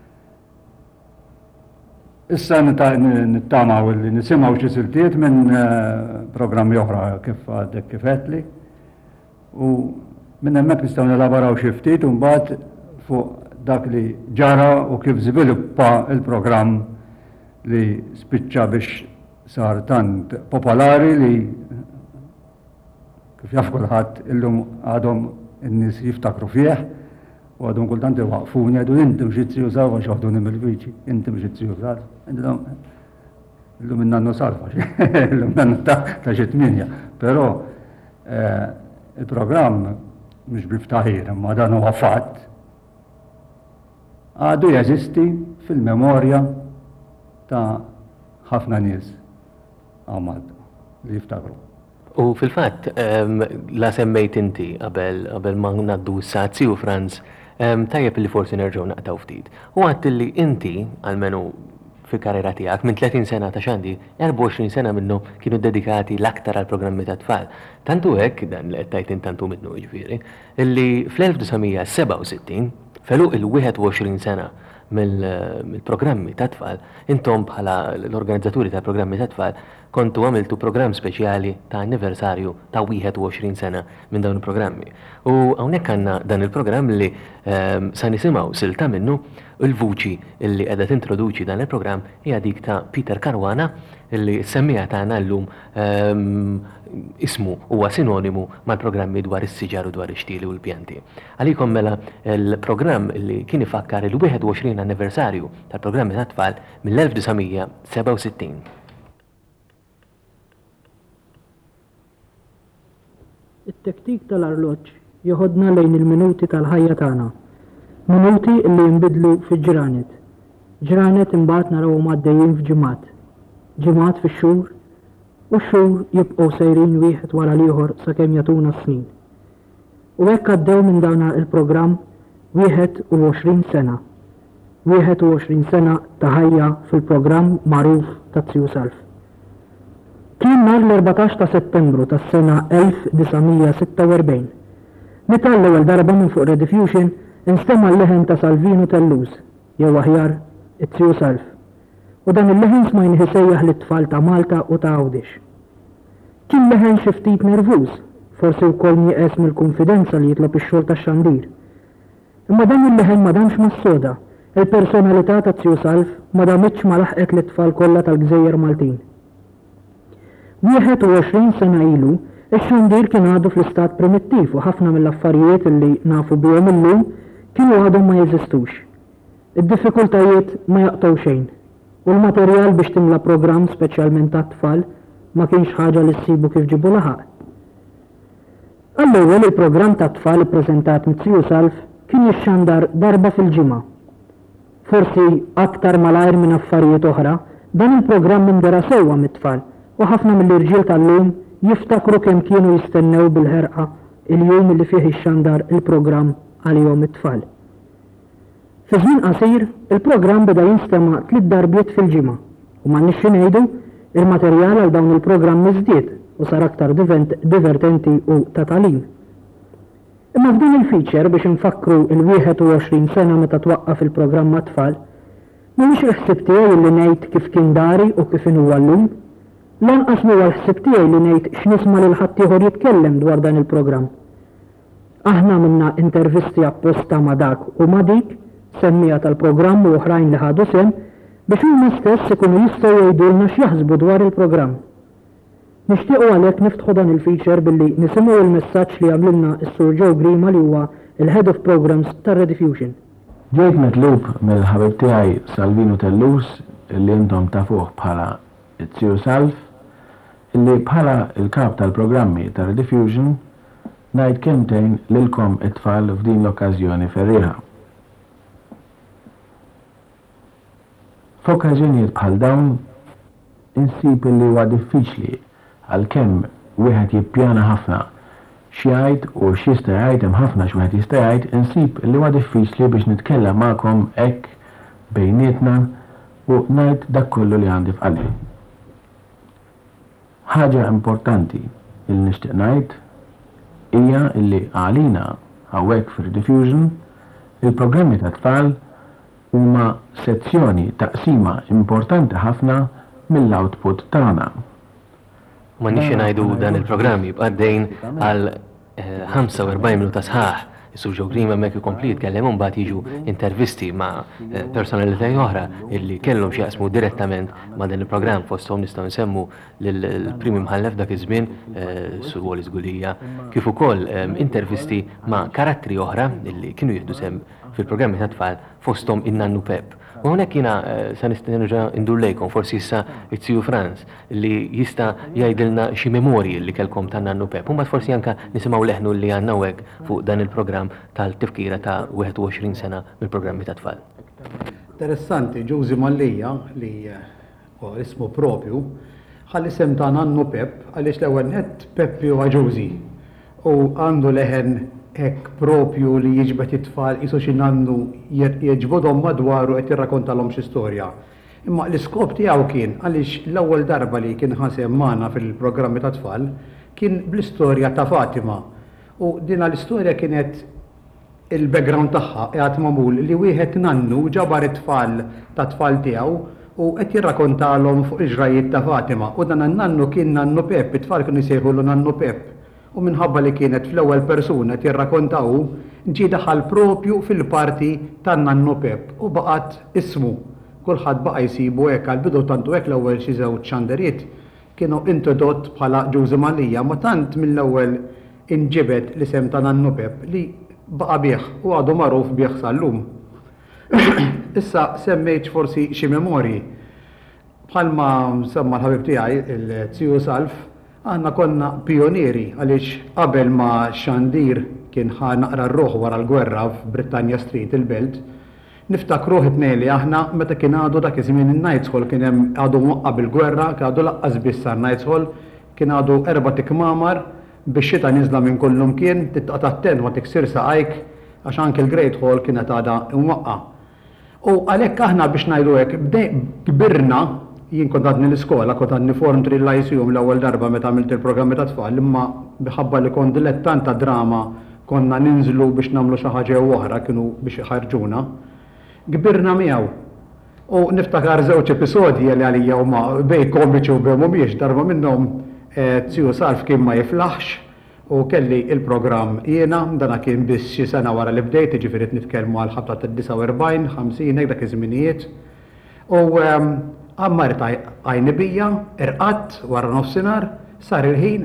Issa nittamaw li nisimgħu xi siltiet minn programmi oħra kif għadek kif għedli u minn hemmhekk nistgħu nelaboraw xi ftit u mbagħad fuq dak li ġara u kif żviluppa il-programm li spiċċa biex sar tant popolari li kif jaf kulħadd illum għadhom in-nies jiftakru fih u għadhom kultant iwaqfuni għadu inti mxi Sju Salva xaħduni mill-viċi, inti mxi Sju Salva. Illum in-nannu Salva, illum nannu ta' xi 8. Però il-programm mhux biftaħir, imma dan huwa fatt għadu jeżisti fil-memorja ta' ħafna nies għamad li jiftakru. U fil-fatt, la semmejt inti qabel ma ngħaddu sa' Sju Franz, tajjeb li forsi nerġgħu naqtaw ftit. U għadt li inti, għalmenu fil-karriera tiegħek, minn 30 sena ta' xandi, 24 sena minnhom kienu dedikati l-aktar għal programmi ta' tfal. Tantu hekk dan li qed tajt intantu minnu ġifieri, illi fl-1967 feluq il-21 sena mill-programmi ta' tfal, intom bħala l-organizzaturi ta' programmi ta' tfal kontu għamiltu programm speċjali ta' anniversarju ta' 21 sena minn dawn il-programmi. U hawnhekk għandna dan il-programm li sa nisimgħu silta minnu il-vuċi illi qiegħda tintroduċi dan il-programm hija dik ta' Peter Caruana illi semmija tagħna llum ismu huwa sinonimu mal-programmi dwar is-siġar u dwar ix-xtieli u l-pjanti. Għalikom mela il-programm li kien ifakkar il-21 anniversarju tal-programmi ta' tfal mill-1967. it-tektik tal-arloġġ joħodna lejn il-minuti tal-ħajja tagħna. Minuti li jinbidlu fil-ġranet. Ġranet imbagħad narawhom għaddejjin f'ġimgħat. Ġimgħat fix-xhur u x-xhur jibqgħu sejrin wieħed wara l-ieħor sakemm jagħtuna snin. U hekk għaddew minn dawn il-programm 21 sena. 21 sena ta' ħajja fil-programm magħruf ta' Sju Salva. Kien nhar l-14 ta' Settembru tas-sena 1946. Meta l-ewwel darba minn fuq Rediffusion instema' l-leħen ta' Salvino Tellus, jew aħjar it-Sju Salva. U dan il-leħen smajni ħisejjaħ lit-tfal ta' Malta u ta' Għawdex. Kien leħen xi ftit nervuż, forsi wkoll nieqes mill-konfidenza li jitlob ix-xogħol tax-xandir. Imma dan il-leħen ma damx mas-soda, il-personalità ta' Sju Salva ma damitx ma laħqet lit-tfal kollha tal-Gżejjer Maltin. 21 sena ilu, ix-xandir kien għadu fl-istat primittiv u ħafna mill-affarijiet li nafu bihom illum kienu għadhom ma jeżistux. Id-diffikultajiet ma jaqtaw xejn. U l-materjal biex timla programm speċjalment tat-tfal ma kienx ħaġa li ssibu kif ġibu laħaq. Għall-ewwel il-programm tat-tfal ippreżentat mit-Siju Salf kien jixxandar darba fil-ġimgħa. Forsi aktar malajr minn affarijiet oħra, dan il-programm indera sewwa mit-tfal u ħafna mill-irġiel tal-lum jiftakru kemm kienu jistennew bil-ħerqa il-jum li fih ixxandar il-programm għalihom it-tfal. Fi żmien qasir, il-programm beda jinstema' 3 darbiet fil-ġimgħa u m'għandniex ngħidu il-materjal għal dawn il-programm iżdied u sar aktar divertenti u ta' tagħlim. Imma f'din il-feature biex infakru il-21 sena meta twaqqaf il-programm ma' tfal, mhuwiex il-ħsieb tiegħi li ngħid kif kien dari u kif inhuwa llum, lanqas huwa l-ħsieb tiegħi li ngħid x'nisma' lil ħadd ieħor jitkellem dwar dan il-programm. Aħna minna intervisti apposta ma' dak u ma' dik semmija tal-programm u oħrajn li ħadu sem biex huma stess ikunu jistgħu jgħidulna x'jaħsbu dwar il-programm. Nixtiequ għalhekk niftħu dan il-feature billi nisimgħu il-messaġġ li għamlilna s-Sur Joe Grima li huwa il-Head of Programs tar-Rediffusion. Ġejt metlub mill-ħabib tiegħi Salvino Tellus illi intom tafuh bħala Siju Salf illi bħala il-kap tal-programmi tar-Rediffusion ngħid kemmtejn lilkom it-tfal f'din l-okkażjoni ferriħa. F'okkażjonijiet bħal dawn insib li huwa diffiċli għalkemm wieħed jippjana ħafna x'jgħid u x'jista' jgħid hemm ħafna x'wieħed jista' jgħid, insib li huwa diffiċli biex nitkellem magħkom hekk bejnietna u ngħid dak kollu li għandi f'qalbi. Ħaġa importanti li nixtieq ngħid hija li għalina hawnhekk fir-Rediffusion il-programmi ta' tfal huma sezzjoni taqsima importanti ħafna mill-output tagħna. Ma nix ngħidu dan il-programm jibqa' dejn għal 45 minuta sħaħ. Is-Sur Joe Grima hemmhekk ikompli jitkellem u mbagħad jiġu intervisti ma' personalitajiet oħra illi kellhom x'jaqsmu direttament ma' dan il-programm fosthom nistgħu nsemmu lill-primi mħallef dak iż-żmien Sur Wallis Gulija kif ukoll intervisti ma' karattri oħra illi kienu jieħdu sem fil-programmi ta' tfal fosthom in-Nannu Pep. U hawnhekk jiena se nistenneġa indur lejkom forsi issa it-Siju Franz li jista' jgħidilna xi memorji li kellkom ta' Nannu Pep. U mbagħad forsi anke nisimgħu leħnu li għandna hekk fuq dan il-programm tal-tifkira ta' 21 sena mill-programmi ta' tfal. Interessanti, Ġużi Mallija li ismu propju ħalli sem ta' Nannu Pep għaliex l-ewwel nett Peppi huwa Ġużi u għandu leħen hekk propju li jiġbed it-tfal qisu xi nannu jiġbodhom madwaru qed jirrakkontalhom xi storja. Imma l-iskop tiegħu kien għaliex l-ewwel darba li kien ħasem magħna fil-programmi ta' tfal kien bl-istorja ta' Fatima. U dina l-istorja kienet il-background tagħha qiegħed magħmul li wieħed nannu ġabar it-tfal ta' tfal tiegħu u qed jirrakkontalhom fuq iġrajiet ta' Fatima. U dan an-nannu kien Nannu Pep, it-tfal kienu jsejħulu Nannu Pep. U minħabba li kienet fl-ewwel persuna tirrakkontaw ġie daħal propju fil-parti tan-Nannu Pep u baqgħet ismu. Kulħadd baqa' jsibu hekk għall-bidu tantu hekk l-ewwel xi żewġ xanderiet kienu introdott bħala Ġużi Mallija ma tant mill-ewwel inġibed l-isem ta' Nannu Pep li baqa' bih u għadu magħruf bih sal-lum. Issa semmejt forsi xi memorji. Bħalma semma l-ħabib tiegħi il-Siju Salf għanna konna pionieri għaliex qabel ma xandir kien ħa naqra r-ruħ wara l-gwerra f'Britannia Street il-Belt, niftakruh it-tnejn li aħna meta kien għadu dak iż-żmien in-Knights Hall kien hemm għadu mwaqqab il-gwerra, kien għadu laqqas biss sar-Knights Hall, kien għadu 4 tikmamar biex xita niżla minn kullum kien titqata' attent ma tiksir saqajk għax anke l-Great Hall kienet għadha mwaqqa. U għalhekk aħna biex ngħidu hekk kbirna. Jien kont għadni l-iskola, kont għadni forntri l-ICU l-ewwel darba meta għamilt il-programmi ta' tfal, imma biħabba li kont dilettant ta' drama konna ninżlu biex nagħmlu xi ħaġa oħra kienu biex iħarġuna. Kbirna miegħu. U niftakar żewġ episodji li għalija huma bej komiċi u bej mhumiex darba minnhom Siju Salf kien ma jiflaħx u kelli il-programm jiena dana kien biss xi sena wara li bdejt, jiġifieri nitkellmu għal ħabta tad-49, 50 dak iż-żminijiet. U għammarit għajnibija, irqatt wara nofsinhar, sar il-ħin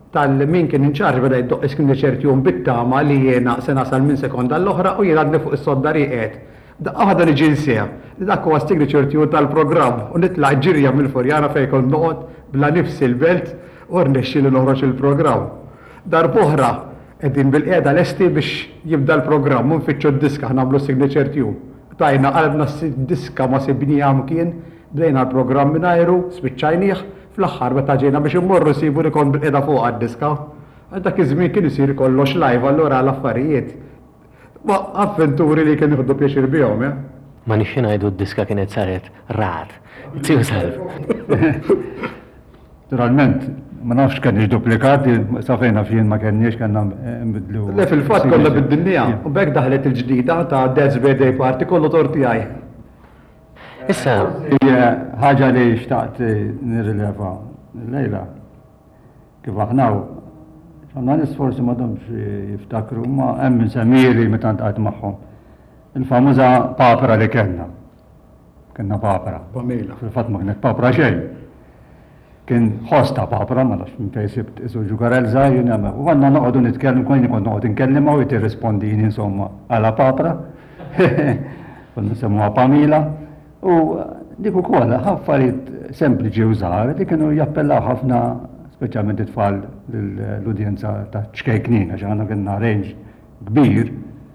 tal-min kien inċarġ beda jiddoq is-signature tune bit-tama li jiena se nasal minn sekonda l-oħra u jiena għadni fuq is-sodda riqet. Għada li ġinsija, dak huwa signature tune tal-programm u nitla' ġirja mill-Furjana fejn kont noqgħod bla nifsi l-belt u rnexxi li noħroġ il-programm. Darb'oħra qegħdin bil-qiegħda lesti biex jibda l-programm u nfittxu d-diska nagħmlu signature tune. Tajna qalbna s-diska ma sibnija mkien, bdejna l-programm mingħajru, spiċċajnieh, fl-aħħar meta ġejna biex immorru sibu li kont bil-qiegħda fuq għad-diska. Dak iż-żmien kien isir kollox live allura l-affarijiet. Ma avventuri li kien jieħdu pjaċir bihom, ja? Ma nixxi ngħidu d-diska kienet saret rar. Tiju salv. Naturalment, ma nafx kenniex duplikati, safejna fien ma kenniex kellna nbidlu. Le fil-fatt kollha bid-dinja, u bekk daħlet il-ġdida ta' Dad's Birthday Party kollu torti għaj. Issa. Ħaġa li xtaqt nirrileva lejla. Kif aħnaw, ċamna nisforsi ma domx jiftakru, ma hemm Samiri meta ntqajt magħhom. Il-famuża papra li kellna. Kenna papra. Pamela. Fil-fatt ma kienet papra xejn. Kien ħosta papra, ma nafx minn fejn sibt isu ġugarel żgħir nagħmel. U għandna noqogħdu nitkellmu kont noqgħod inkellimha u jirrispondini insomma għala papra. Konna nsemmuha Pamela. U dik ukoll affarijiet sempliċi u żgħar li kienu jappellaw ħafna speċjalment it-tfal l-udjenza ta' ċkejknin, għax għandna kienna range kbir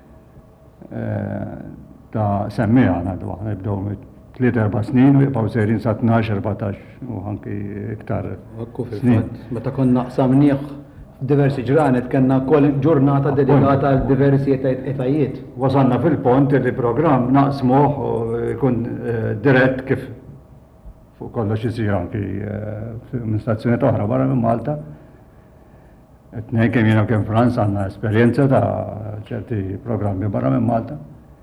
ta' semmija għandu għahna jibdow 3-4 snin u jibqaw sejrin sa' 12-14 u anki iktar snin. Meta konna qsamnieħ diversi ġranet kanna kol ġurnata dedikata għal diversi etajiet. Wasanna fil-pont li program naqsmuh u jkun dirett kif fuq kollox isir anki minn stazzjoniet oħra barra minn Malta. Etnej kemm jiena kemm Franza għandna esperjenza ta' ċerti programmi barra minn Malta.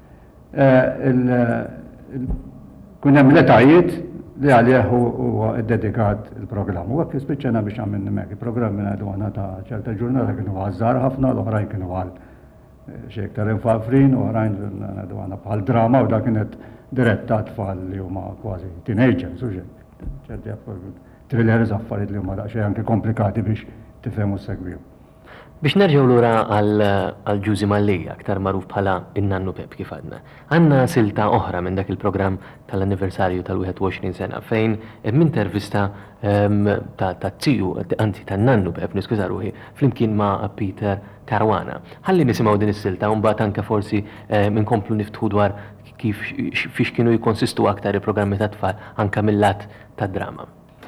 Kun hemm l-etajiet li għalih huwa dedikat il-programm. U għak spiċċena biex għamil mek. Il-programm minna għadu għana ta' ċerta ġurnata kienu għazzar ħafna, l-oħrajn kienu għal xektar infafrin, u oħrajn għadu għana bħal drama u da kienet diretta tfal li huma kważi teenagers, u ċerti thrillers affarijiet li huma daqsxejn anke komplikati biex tifhemu s-segwiju. Biex nerġgħu lura għal Ġużi Mallija, aktar magħruf bħala in-Nannu Pep kif għadna. Għandna silta oħra minn dak il-programm tal-anniversarju tal-21 sena fejn intervista ta' tziju, anzi tan-Nannu Pep, niskuża ruħi, flimkien ma' Peter Caruana. Ħalli nisimgħu din is-silta u mbagħad anke forsi inkomplu niftħu dwar kif fiex kienu jikkonsistu aktar il-programmi tat-tfal anke mill-lat tad-drama.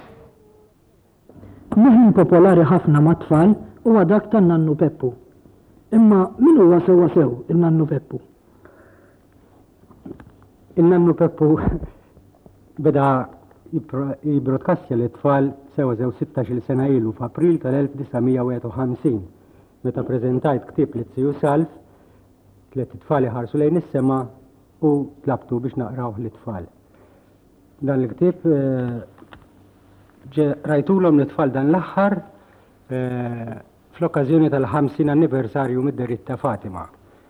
Muħin popolari ħafna mat-tfal huwa dak tan-Nannu Peppu. Imma min huwa sewwa sew in-Nannu Peppu? Il-Nannu Peppu beda jibrodkastja l-tfal sewa 16 sena ilu f'April tal-1951 meta preżentajt ktieb li Tziju Salf, tliet tfal ħarsu lejn is-sema u tlabtu biex naqrawh lit-tfal. Dan il-ktieb rajtulhom l-tfal dan l-aħħar fl-okkażjoni tal-50 anniversarju mid-derit ta' Fatima.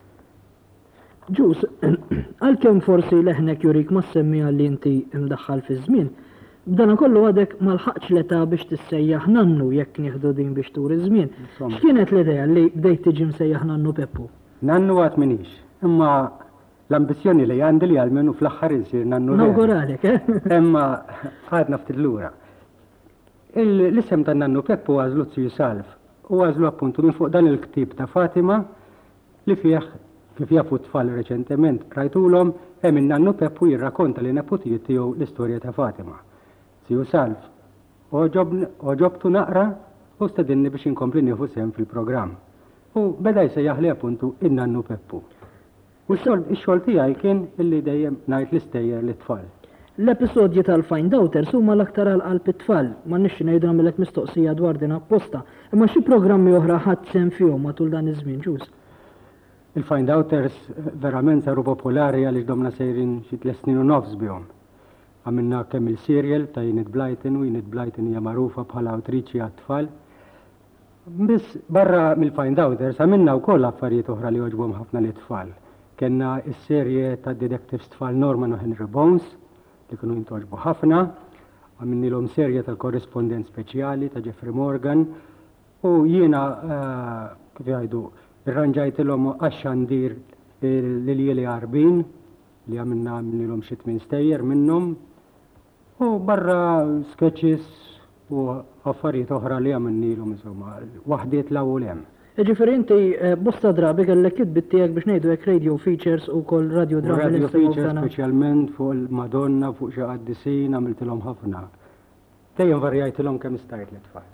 Ġus, għalkemm forsi leħnek jurik ma semmija li inti imdaħħal fi żmien, b'dana kollu għadek ma lħaqx l-età biex tissejjaħ Nannu jekk nieħdu din biex turi żmien. X'kienet l-idea li bdejt tiġi msejjaħ Nannu Peppu? Nannu għad minix, imma l-ambizjoni li għandi li għalmenu fl-aħħar insir Nannu. Nawguralek, Imma għadna ftit lura. L-isem ta' Nannu Peppu għazlu Tziju Salf u għazlu appuntu minn fuq dan il-ktib ta' Fatima li fih kif jafu tfal reċentement rajtulhom hemm in-Nannu Peppu jirrakkonta li neputijiet tiegħu l-istorja ta' Fatima. Tziju Salf oġobtu naqra u stedinni biex inkompli nieħu sehem fil-programm. U beda jsejjaħ li appuntu in-Nannu Peppu. U x-xogħol tiegħi kien illi dejjem ngħid l-istejjer lit-tfal. L-episodji tal-Find Outers huma l-aktar għal-qalb it-tfal, ma nixxi ngħidu nagħmilek mistoqsija dwar din apposta, imma xi programmi oħra ħadd sehem fihom matul dan iż-żmien ġus. Il-Find Outers verament saru popolari għaliex domna sejrin xi 3 snin u nofs bihom. Għamilna kemm il-serial ta' Enid Blyton u Enid Blyton hija magħrufa bħala awtriċi għat-tfal. Biss barra mill-Find Outers għamilna wkoll affarijiet oħra li jogħġbuhom ħafna lit-tfal. Kenna s-serje ta' detectives tfal Norman u Henry Bones li kienu jintoġbu ħafna, għamilnilhom serje tal-korrespondent speċjali ta' Jeffrey Morgan U jiena kif jgħidu irranġajtilhom għax-xandir l-lieli għarbin li għamilna minnilhom xi 8 stejjer minnhom u barra sketches u affarijiet oħra li għamilnilhom insomma waħdiet l-ewwel hemm. Ġifieri inti bosta drabi kellek kitbit tiegħek biex ngħidu hekk radio features u kol radio drama. Radio features speċjalment fuq il-Madonna fuq xi qaddisin għamiltilhom ħafna. Dejjem varjajtilhom kemm stajt l-tfal.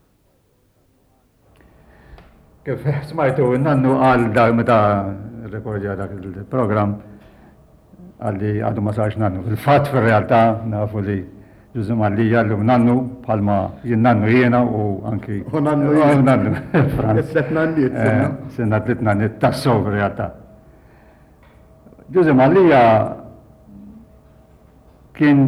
Kif smajtu nannu għal dak meta rekordja dak il-program għalli għadu ma sarx nannu. Fil-fatt fil-realtà nafu li ġużum għalli jgħallu nannu bħalma jien nannu jiena u anki. U nannu jiena. Nannu, Franz. Set nanniet, senna 3 nanniet tassow fil-realtà. Ġużum għalli kien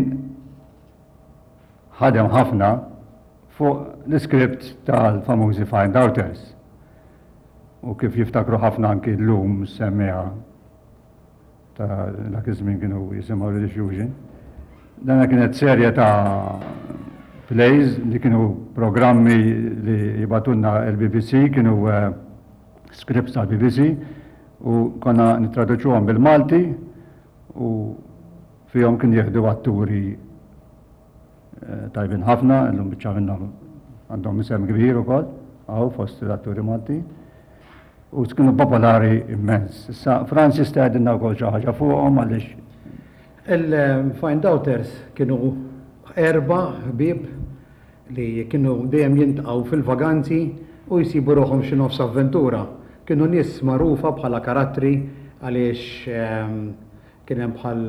ħadem ħafna fuq l-iskript tal-famużi Find Outers. U kif jiftakru ħafna anki l-lum semmiha ta' dak iż-żmien kienu jisimgħu Rediffusion. Dana kienet serje ta' plays li kienu programmi li jibatunna l-BBC, kienu scripts tal-BBC u konna nittraduċuhom bil-Malti u fihom kien jieħdu atturi tajbin ħafna, l-lum biċċa minnhom għandhom isem kbir ukoll, għaw fost l-atturi Malti. U kienu popolari immens. Issa Francis tgħidilna wkoll xi ħaġa fuqhom għaliex. Il-Find Outers kienu 4 ħbieb li kienu dejjem jintqgħu fil-vaganzi u jsibu ruħhom xi nofs avventura. Kienu nies magħrufa bħala karattri għaliex kien hemm bħal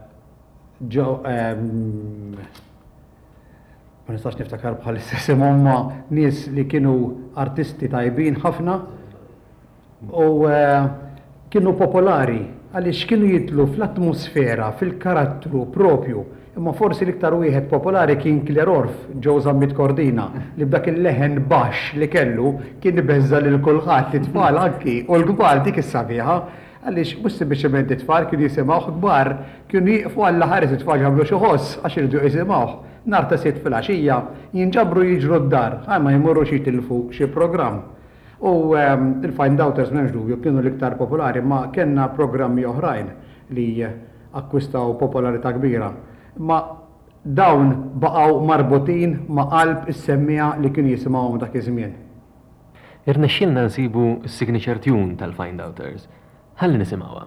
ma nistax niftakar bħal istess imma nies li kienu artisti tajbin ħafna. U kienu popolari għaliex kienu jitlu fl-atmosfera, fil-karattru propju. Imma forsi l-iktar wieħed popolari kien Claire Orff, ġew żammit Kordina, li b'dak il-leħen baxx li kellu kien ibeżża lil kulħadd it-tfal anki u l-kbar dik is-sabiħa għaliex mhux sempliċement it-tfal kienu jisimgħu kbar kienu jieqfu għal ħares it-tfal jagħmlu xi ħoss għax iridu jisimgħu. Nhar ta' sitt fil-għaxija jinġabru jiġru d-dar, ma jmorrux jitilfu xi programm. U il-Find Outers m'hemmx dubju kienu l-iktar popolari, ma kellna programmi oħrajn li akkwistaw popolarità kbira. Ma dawn baqgħu marbutin ma' qalb is-semmija li kienu jisimgħuhom dak iż-żmien. Irnexxielna nsibu s-signature tune tal-Find Outers. Ħalli nisimgħuha.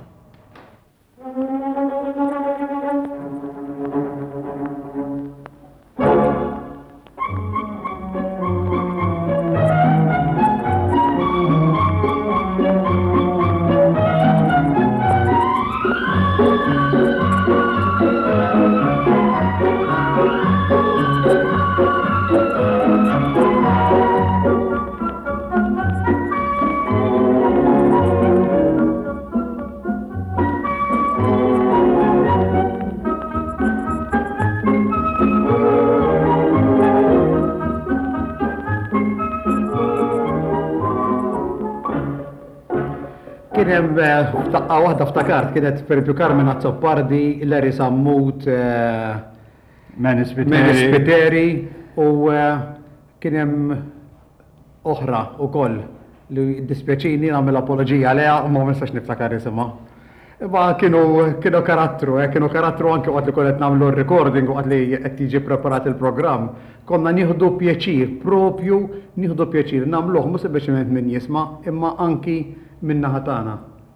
Kien hemm f'daqqa waħda ftakart kienet Perpju Carmina Zoppardi, Larry Sammut, Meni Spiteri u kien hemm oħra wkoll li dispjaċini nagħmel apoloġija għaliha u ma nistax niftakar isimha. Imma kienu karattru anke waqt li konet nagħmlu r-recording u waqt li qed jiġi preparat il-programm. Konna nieħdu pjaċir, propju nieħdu pjaċir nagħmluh mhux sempliċement min jisma' imma anki minna ħatana.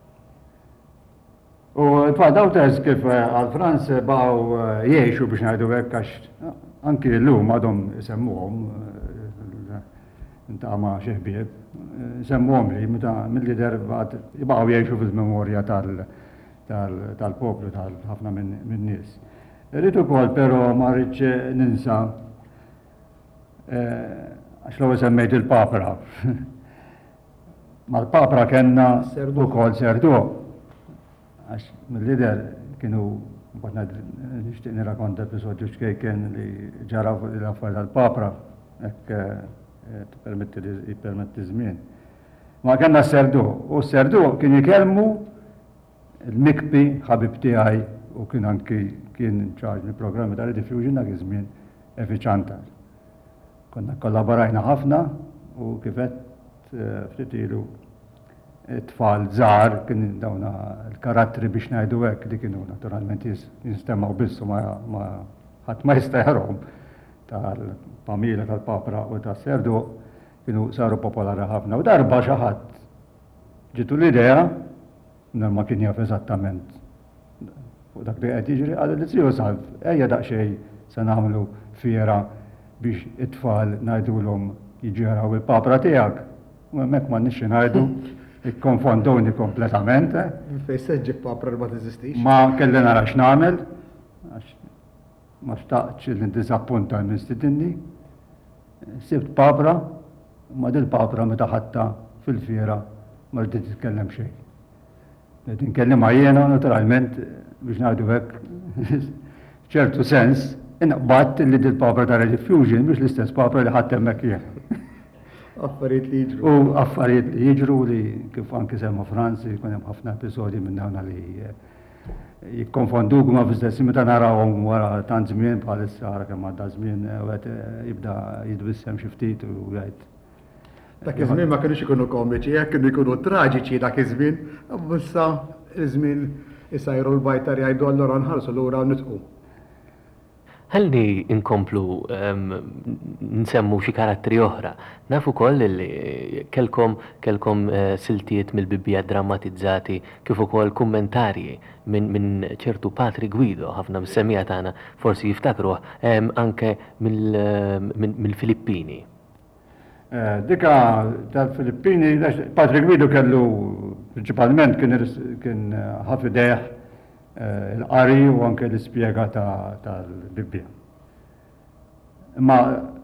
U Find Outers kif għal-Franz baqgħu jgħixu biex ngħidu hekk għax anki llum għadhom isemmuhom intaqma xi ħbieb, semmuhom li meta mill-lider jibqgħu jgħixu fil-memorja tal-poplu tal-ħafna minn nies. Rrid ukoll però ma rridx ninsa għax l-ewwel semmejt il-papra. Mal-papra kellna ukoll serdu. Għax mill-lider kienu nixtieq nirrakkonta episodju x'kejken li ġara fuq l-affarijiet tal-papra hekk jippermetti żmien. Ma kellna serdu u s-serdu kien jikellmu il-mikbi ħabib tiegħi u kien anki kien ċarġ mill-programmi ta' Rediffusion dak iż-żmien Efi Ċantar. Konna kollaborajna ħafna u kifet ftit ilu tfal żgħar kien dawna l-karattri biex ngħidu hekk li kienu naturalment jinstemaw biss u ma ħadd ma jista' jarahom tal-familja tal-Papra u tas-Serdu kienu saru popolari ħafna. U darba xi ħadd ġitu l-idea ma kien jaf eżattament u dak li qed jiġri qal li triju salv ejja daqsxejn se nagħmlu fiera biex it-tfal ngħidulhom jiġu jaraw il-Papra tiegħek. U hemmhekk m'għandniex ngħidu ikkonfondowni kompletament. Fejn se ġib Papra ma teżistix. Ma kelli nara x'nagħmel għax ma xtaqx li ndisappunta l-mistidinni. Sibt Papra, ma dil-Papra meta ħatta fil-fiera ma rdiet titkellem xejn. Qed inkellem jiena naturalment biex ngħidu hekk ċertu sens inqbad li dil-Papra ta' Rediffusion biex l-istess Papra li ħadd hemmhekk jien. Affarijiet li jiġru. U affarijiet li jiġru li kif anke semma Franzi jkun hemm ħafna episodji minn dawn li jikkonfonduk ma fl-istess meta narawhom wara tant żmien bħalissa ara kemm għadda żmien wieħed jibda jitbissem xi ftit u jgħid. Dak iż-żmien ma kinux ikunu komiċi, jekk kienu jkunu traġiċi dak iż-żmien, issa iż-żmien isajru l-bajtar jgħidu allura nħarsu lura u nitqu. Ħalli inkomplu nsemmu xi karattri oħra. Nafu koll li kelkom siltiet mill-Bibbja drammatizzati kif ukoll kummentarji minn ċertu Patri Guido, ħafna mis-semmija tagħna forsi jiftakruh anke mill-Filippini. Dika tal-Filippini, Patri Guido kellu prinċipalment kien ħafideħ l-qari u anke l-ispjega tal-Bibbja. Imma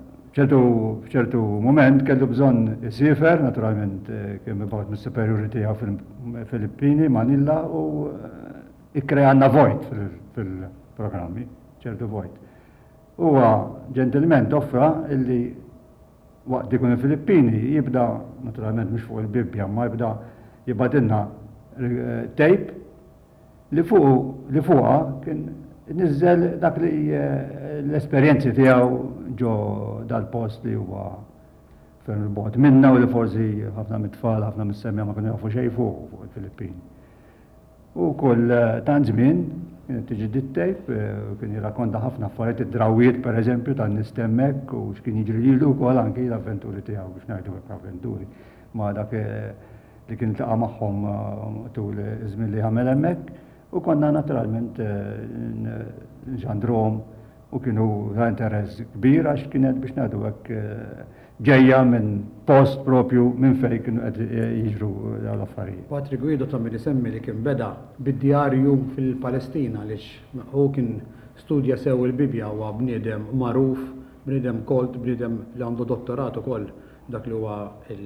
ċertu moment kellu bżonn isifer, naturalment kien mibgħut mis-superjuri tiegħu fil-Filippini, Manila u ikkreanna vojt fil-programmi, ċertu vojt. Huwa ġentilment offra illi waqt ikun il-Filippini jibda, naturalment mhux fuq il-Bibbja, ma jibda jibgħatilna tape li fuqha kien nizzel dak li l-esperjenzi tiegħu ġo dal-post li huwa ferm il-bogħod minna u li forsi ħafna mit-tfal, ħafna mis-semmija ma kienu jafu xejn fuq il-Filippini. U kull tant żmien kien tiġi dit-tejp, kien jirrakkonta ħafna affarijiet id-drawiet pereżempju tan-nies hemmhekk u x'kien jiġri lilu wkoll anke l-avventuri tiegħu biex ngħidu hekk avventuri ma dak li kien tlaqa' magħhom tul iż-żmien li ħamel hemmhekk. U konna naturalment nġandrom u kienu ta' interess kbir għax kienet biex ngħidu hekk ġejja minn post propju minn fejn kienu qed jiġru l-affarijiet. Patri Guido ta' min isemmi li kien beda bid-djarju fil-Palestina għaliex hu kien studja sew il-Bibja huwa bniedem magħruf, bniedem kolt, bniedem li għandu dottorat ukoll dak li huwa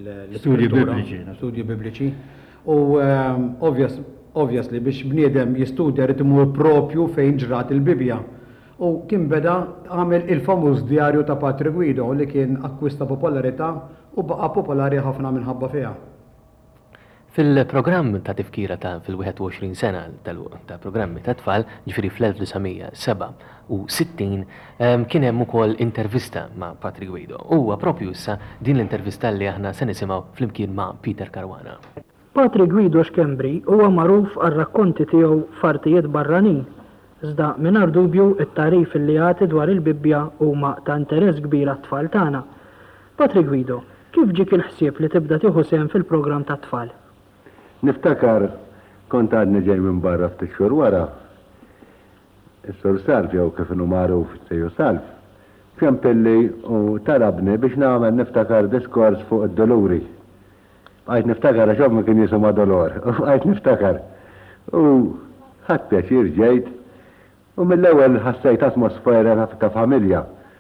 l-studji bibliċi. U obviously biex bniedem jistudja rrid imur propju fejn ġrat il-Bibja. U kien beda għamel il-famuż djarju ta' Patri Guido li kien akkwista popolarità u baqa' popolari ħafna minħabba fiha. Fil-programm ta' tifkira ta' fil-21 sena ta' programmi ta' tfal, ġifieri fl-1967, kien hemm ukoll intervista ma' Patri Guido. Huwa propju issa din l-intervista li aħna se nisimgħu flimkien ma' Peter Caruana. Patri Guido Xkembri huwa magħruf għar-rakkonti tiegħu f'artijiet barranin. Iżda mingħajr dubju it-tarif li jagħti dwar il-Bibbja huma ta' interess kbir għat-tfal tagħna. Patri Guido, kif ġik il-ħsieb li tibda tieħu sehem fil-programm tat-tfal? Niftakar kont għadni ġej minn barra ftit xhur wara. Is-Sur Salf jew kif inhu magħruf Sejju Salf, fjampilli u talabni biex nagħmel niftakar diskors fuq id-doluri. Għajt niftakar għax ommi kien jisu ma' dolor, għajt niftakar. U ħadd pjaċir ġejt, u mill-ewwel ħassejt atmosfera ta' familja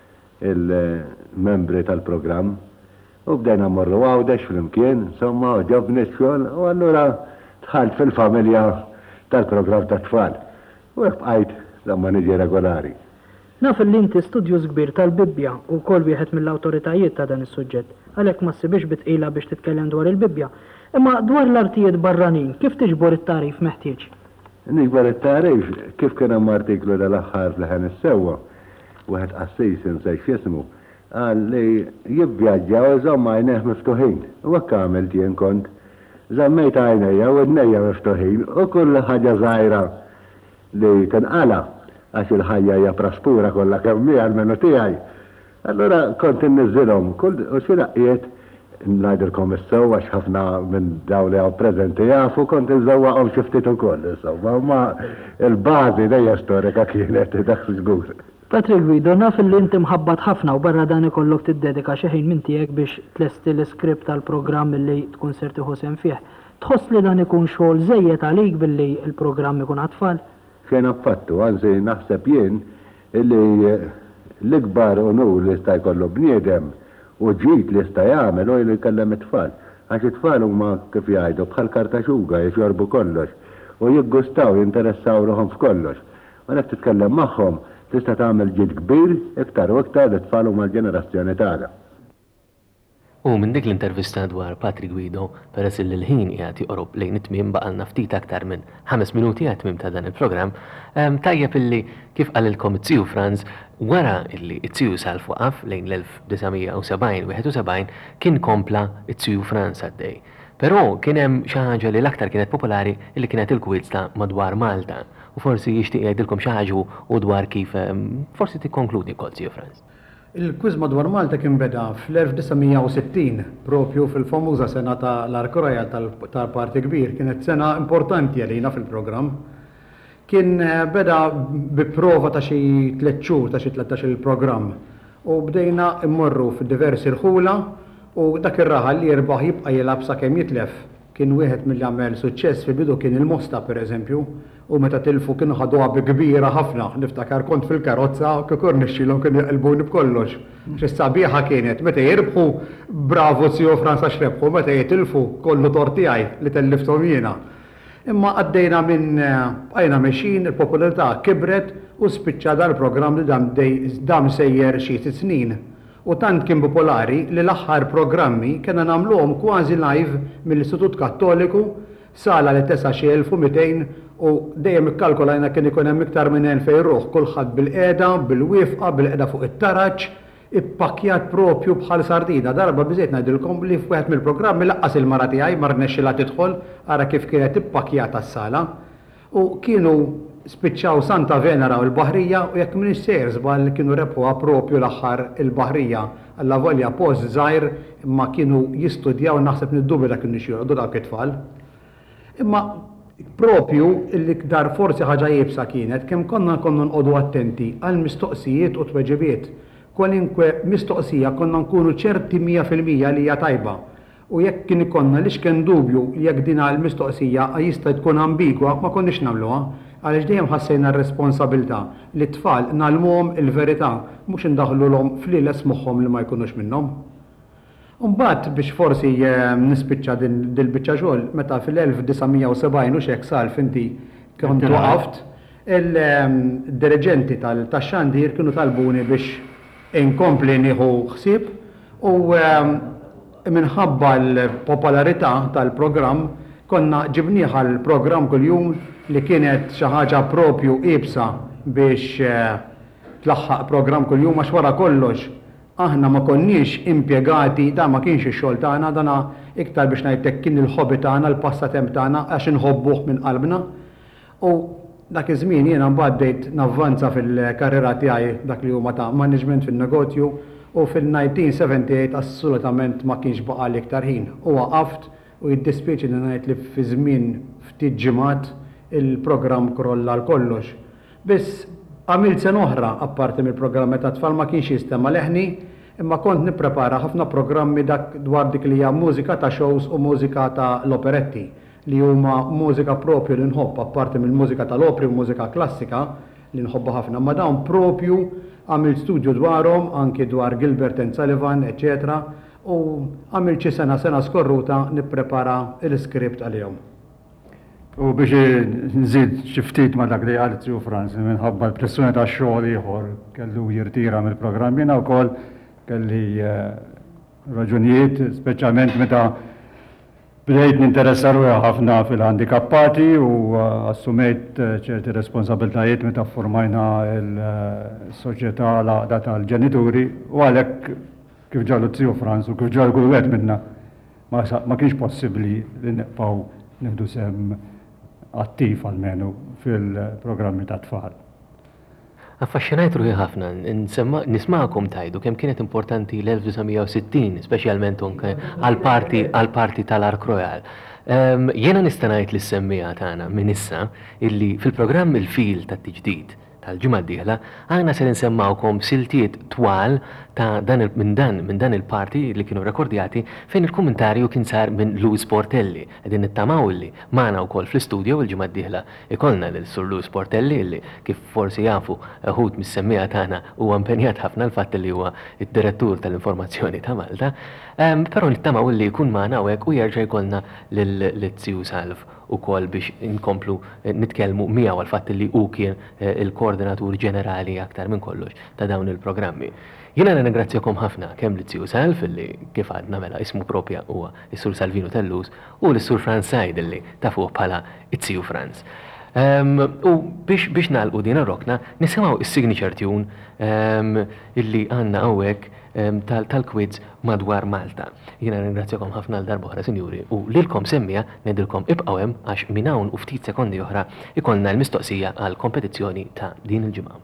il-membri tal-programm. U bdejna mmorru għawdex fl-imkien, insomma, ġobni x-xogħol, u allura tħalt fil-familja tal-programm tat-tfal. U bqajt lamma niġi regolari. Naf li inti studjuż kbir tal-Bibbja u kol wieħed mill-awtoritajiet ta' dan is-suġġett, għalhekk ma ssibix bitqila biex titkellem dwar il-Bibbja. Imma dwar l-artijiet barranin, kif tiġbor it-tarif meħtieġ? Niġbor it-tarif kif kien hemm artiklu dal-aħħar li ħan issewwa, wieħed qassis insejx jismu, għalli jivvjaġġa u żomma għajneħ miftuħin. U għak għamilt jien kont. Zammejt għajnejja u d-nejja miftuħin u kull ħaġa zaħira li tenqala għax il-ħajja hija praspura kollha kemm hija l-menu tiegħi. Allura kont inniżilhom kull u xi raqqiet ngħidilkom issew għax ħafna minn dawn li hawn preżenti jafu kont inżewwaqhom xi ftit ukoll insomma, ma il-bażi dejja storika kienet dak żgur. Patrick Guido, naf li inti mħabbat ħafna u barra dan ikollok tiddedika xi ħin minn tiegħek biex tlesti l-iskript tal-programm li tkun ser tieħu sehem fih. Tħoss li dan ikun xogħol żejjed għalik billi l-programm ikun għat-tfal? Xejn affattu, anzi naħseb jien illi l-ikbar unur li sta jkollu bniedem u ġid li sta jagħmel u li jkellem it-tfal. Għax it-tfal huma kif jgħidu bħal karta xuga jxorbu kollox u jiggustaw jinteressaw ruħhom f'kollox. U nek titkellem magħhom tista' tagħmel ġid kbir iktar u iktar li tfal huma l-ġenerazzjoni tagħna. U minn dik l-intervista dwar Patrick Guido, peress li l-ħin qiegħed joqrob lejn it-tmiem baqalna ftit aktar minn 5 minuti għat-tmiem ta' dan il-programm, tajjeb illi kif qalilkom it-Tiju Franz wara illi it-Tiju Salf waqaf lejn l-1970-71 kien kompla it-Tiju Franz għaddej. Però kien hemm xi ħaġa li l-aktar kienet popolari illi kienet il-kwiz ta' madwar Malta. U forsi jixtieq jgħidilkom xi ħaġa u dwar kif forsi tikkonkludi wkoll Tiju Franz. Il-kwiz madwar Malta kien beda fl-1960 propju fil-famuża sena tal-Ark Royal tal-Parti Kbir, kienet sena importanti għalina fil-programm. Kien beda bi prova ta' xi 3 xhur ta' xi 13 il-programm. U bdejna immorru f'diversi rħula u dak ir-raħal li jirbaħ jibqa' jilab sakemm jitlef. Kien wieħed mill għamel suċċess fil-bidu kien il-Mosta pereżempju, u meta tilfu kienu ħaduha bi kbira ħafna, niftakar kont fil-karozza kiekur nixxilhom kienu jqelbuni b'kollox. X'is-sabiħa kienet meta jirbħu bravo Tiju Franz għax rebħu, meta jitilfu kollu tortijaj li tellifthom jiena. Imma għaddejna minn bqajna mexin, il-popolarità kibret u spiċċa dal-programm li dam sejjer xi 6 snin. U tant kien popolari li l-aħħar programmi kena nagħmluhom kważi live mill-Istitut Kattoliku, sala li tesa' xi 1200 u dejjem ikkalkolajna kien ikun hemm iktar minn 2000 ruħ, kulħadd bil-qiegħda, bil-wifqa, bil-qiegħda fuq it-taraġġ, ippakjat propju bħal sardina. Darba biżejt ngħidilkom li f'wieħed mill-programmi laqqas il-mara tiegħi ma rnexxilha tidħol ara kif kienet ippakjata s-sala. U kienu spiċċaw Santa Venera u l-Baħrija u jekk m'iniex sejr żball kienu rebħuha propju l-aħħar il-Baħrija. Alla volja post żgħir imma kienu jistudjaw naħseb niddubita kienu xjoqgħdu dawk it-tfal. Imma propju l-iktar forsi ħaġa jibsa kienet kemm konna nqogħdu attenti għal mistoqsijiet u tweġibiet. Kwalinkwe mistoqsija konna nkunu ċerti 100% li hija tajba. U jekk kien ikonna li x'kien dubju li jekk din l-mistoqsija jista' tkun ambigwa ma konniex nagħmluha, għaliex dejjem ħassejna r-responsabilità li t-tfal nagħlmuhom il-verità mhux indaħħlulhom fl-iles moħħhom li ma jkunux minnhom. Mbagħad biex forsi nispiċċa dil-biċċa xogħol meta fil-1970 u x'hekk Salf inti kont waqaft, il-dirigenti tax-xandir kienu talbuni biex inkompli nieħu ħsieb u minħabba l-popolarità tal-programm konna ġibnieħa l-programm kuljum li kienet xi ħaġa propju qiebsa biex tlaħħaq programm kuljum għax wara kollox aħna ma konniex impjegati, da ma kienx ix-xogħol tagħna, dana iktar biex ngħidlek kien il-ħobbi tagħna, l-passatemp tagħna għax inħobbuh minn qalbna. U dak iż-żmien jiena mbagħad bdejt navvanza fil-karriera tiegħi dak li huma ta' management fin-negozju u fil-1978 assolutament ma kienx baqa' li iktar ħin. U waqaft u jiddispjaċi li ngħid li fi żmien ftit ġimgħat il-programm krolla l-kollox. Biss għamilt sen oħra apparti mill-programmi ta' tfal ma kienx jistema leħni, imma kont nipprepara ħafna programmi dwar dik li hija mużika ta' shows u mużika ta' l-operetti li huma mużika propju li nħobb apparti mill-mużika tal-opri u mużika klassika li nħobba ħafna, ma dawn propju għamilt studju dwarhom anki dwar Gilbert and Sullivan, eccetera, u għamilt xi sena skorruta nipprepara l-iskript għalihom. U biex nżid xi ftit ma' dak li qal Tiju Franz minħabba l-pressjoni ta' xogħol ieħor kellu jirtira mill-programm jiena wkoll kelli raġunijiet speċjalment meta Bdejt ninteressa ruħi ħafna fil-handikappati u assumejt ċerti responsabiltajiet meta formajna l-soċjetà l-għaqda tal-ġenituri u għalhekk kif ġallu Zio Franz u kif ġallu kull wieħed minna ma kienx possibbli li nibqgħu nieħdu sem attiv almenu fil-programmi ta' tfal. Affaxxinajt ruħi ħafna, nisma'kom tajdu kemm kienet importanti l-1960, speċjalment għal-parti tal-Ark Royal. Jena nistanajt l-semmija tagħna minn issa illi fil-programm il-fil tat-tiġdid tal-ġimgħa d-dieħla aħna se nsemmawkom siltiet twal ta' minn dan il-parti li kienu rekordjati fejn il-kommentarju kien sar minn Louis Portelli. Qegħdin nittamaw li magħna wkoll fl-istudju il-ġimgħa d-dieħla ikollna lil Sur Louis Portelli li kif forsi jafu ħud mis-semmija tagħna huwa impenjat ħafna l-fatt li huwa id-direttur tal-informazzjoni ta' Malta, però nittamaw li jkun magħna hawnhekk u jerġa' jkollna lil-Zju Salv ukoll biex inkomplu nitkellmu miegħu għal-fatt li hu kien il-koordinatur ġenerali aktar minn kollox ta' dawn il-programmi. Jiena ningrazzjakom ħafna kemm li-Zju Salv illi kif għadna mela ismu propja huwa is-Sur Salvino Tellus u l-Sur Franz Said illi tafuh bħala Zju Franz. U biex nagħlqu din ir-rokna nisimgħu is-signature tune illi għandna hawnhekk tal-quiz madwar Malta. Jiena ringrazzjakom ħafna l darba oħra, sinjuri, u lilkom semmija ngħidilkom ibqgħu hemm għax minn hawn u ftit sekondi oħra ikollna l-mistoqsija għal kompetizzjoni ta' din il-ġimgħa.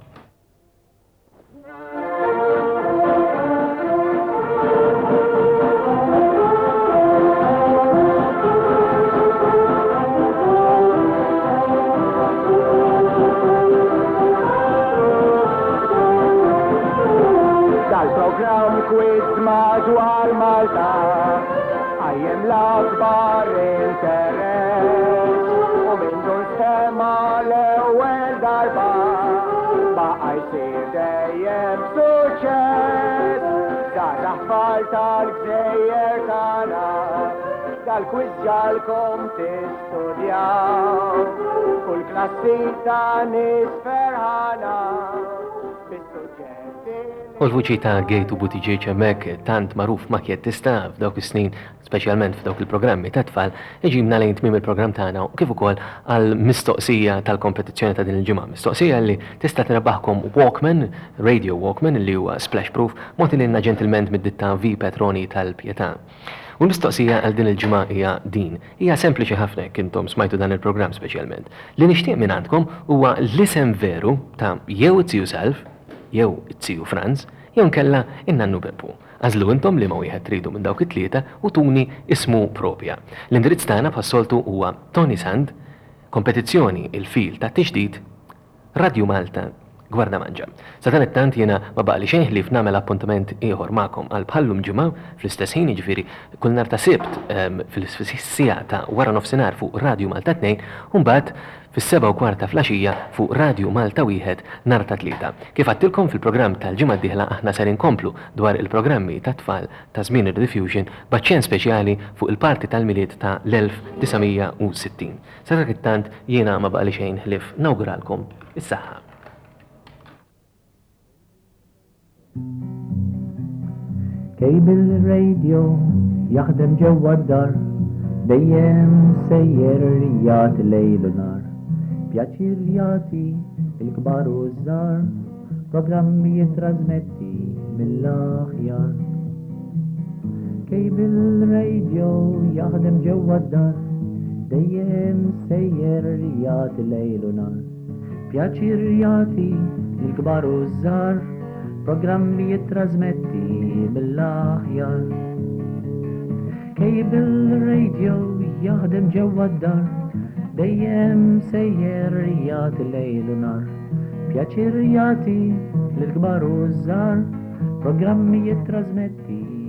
Madwar Malta, għajjem l-akbar interess, u minn dun sema l-ewwel darba, baqa jsir dejjem suċċess, żgħażagħ tfal tal-Gżejjer tagħna, dal-kwiż ġalkom tistudjaw, kull klassi ta' nies ferħana. U l-vuċi ta' Gejtu Buttigieg hemmhekk tant magħruf ma kien tista' f'dawk is-snin, speċjalment f'dawk il-programmi ta' tfal, iġibna lejn tmiem il-programm tagħna u kif ukoll għal mistoqsija tal-kompetizzjoni ta' din il-ġimgħa. Mistoqsija li tista' tirbaħkom Walkman, Radio Walkman li huwa splash proof, mogħti lilna ġentilment mid-ditta V Petroni tal-Pjetà. U l-mistoqsija għal din il-ġimgħa hija din. Hija sempliċi ħafna jekk intom smajtu dan il-programm speċjalment. Li nixtieq minn għandkom huwa l-isem veru ta' jew Zju Salv, jew Zju Franz, jew nkella in-Nannu Beppu. Għażlu intom li ma wieħed tridu minn dawk it-tlieta u tuni ismu propja. L-indirizz tagħna bħas-soltu huwa Tony Sand, kompetizzjoni il-fil ta' tiġdid, Radio Malta, Gwarda Manġa. Sa dan it-tant jiena ma baqli xejn ħlief nagħmel appuntament ieħor magħkom għal bħallum ġimgħa fl-istess ħin jiġifieri kull nhar ta' Sibt fis-sija ta' wara nofsinhar fuq Radio Malta 2 u mbagħad fis-7:15 flaxija fuq Radio Malta 1 nhar ta' tlieta. Kif għattilkom fil-programm tal-ġimgħa d-dieħla aħna ser inkomplu dwar il-programmi ta' tfal ta' żmien ir-diffusion b'aċċent speċjali fuq il-parti tal-miliet ta' l-1960. Sa dak it-tant jiena ma baqli xejn ħlief nawguralkom is-saħħa. Kejbil radio jaħdem ġewwa d-dar, dejjem sejjer jagħti lejl u nar, pjaċir jagħti il-kbar u żgħar, programmi jittrażmetti mill-aħjar. Kejbil radio jaħdem ġewwa d-dar, dejjem sejjer jagħti lejl u nar, pjaċir jagħti il-kbar u żgħar, programmi jittrażmetti mill-aħjar. Kejbil radio jaħdem ġewwa d-dar, dejjem sejjer jagħti lejl u nar, pjaċir jagħti lill-kbar u żgħar, programmi jittrażmetti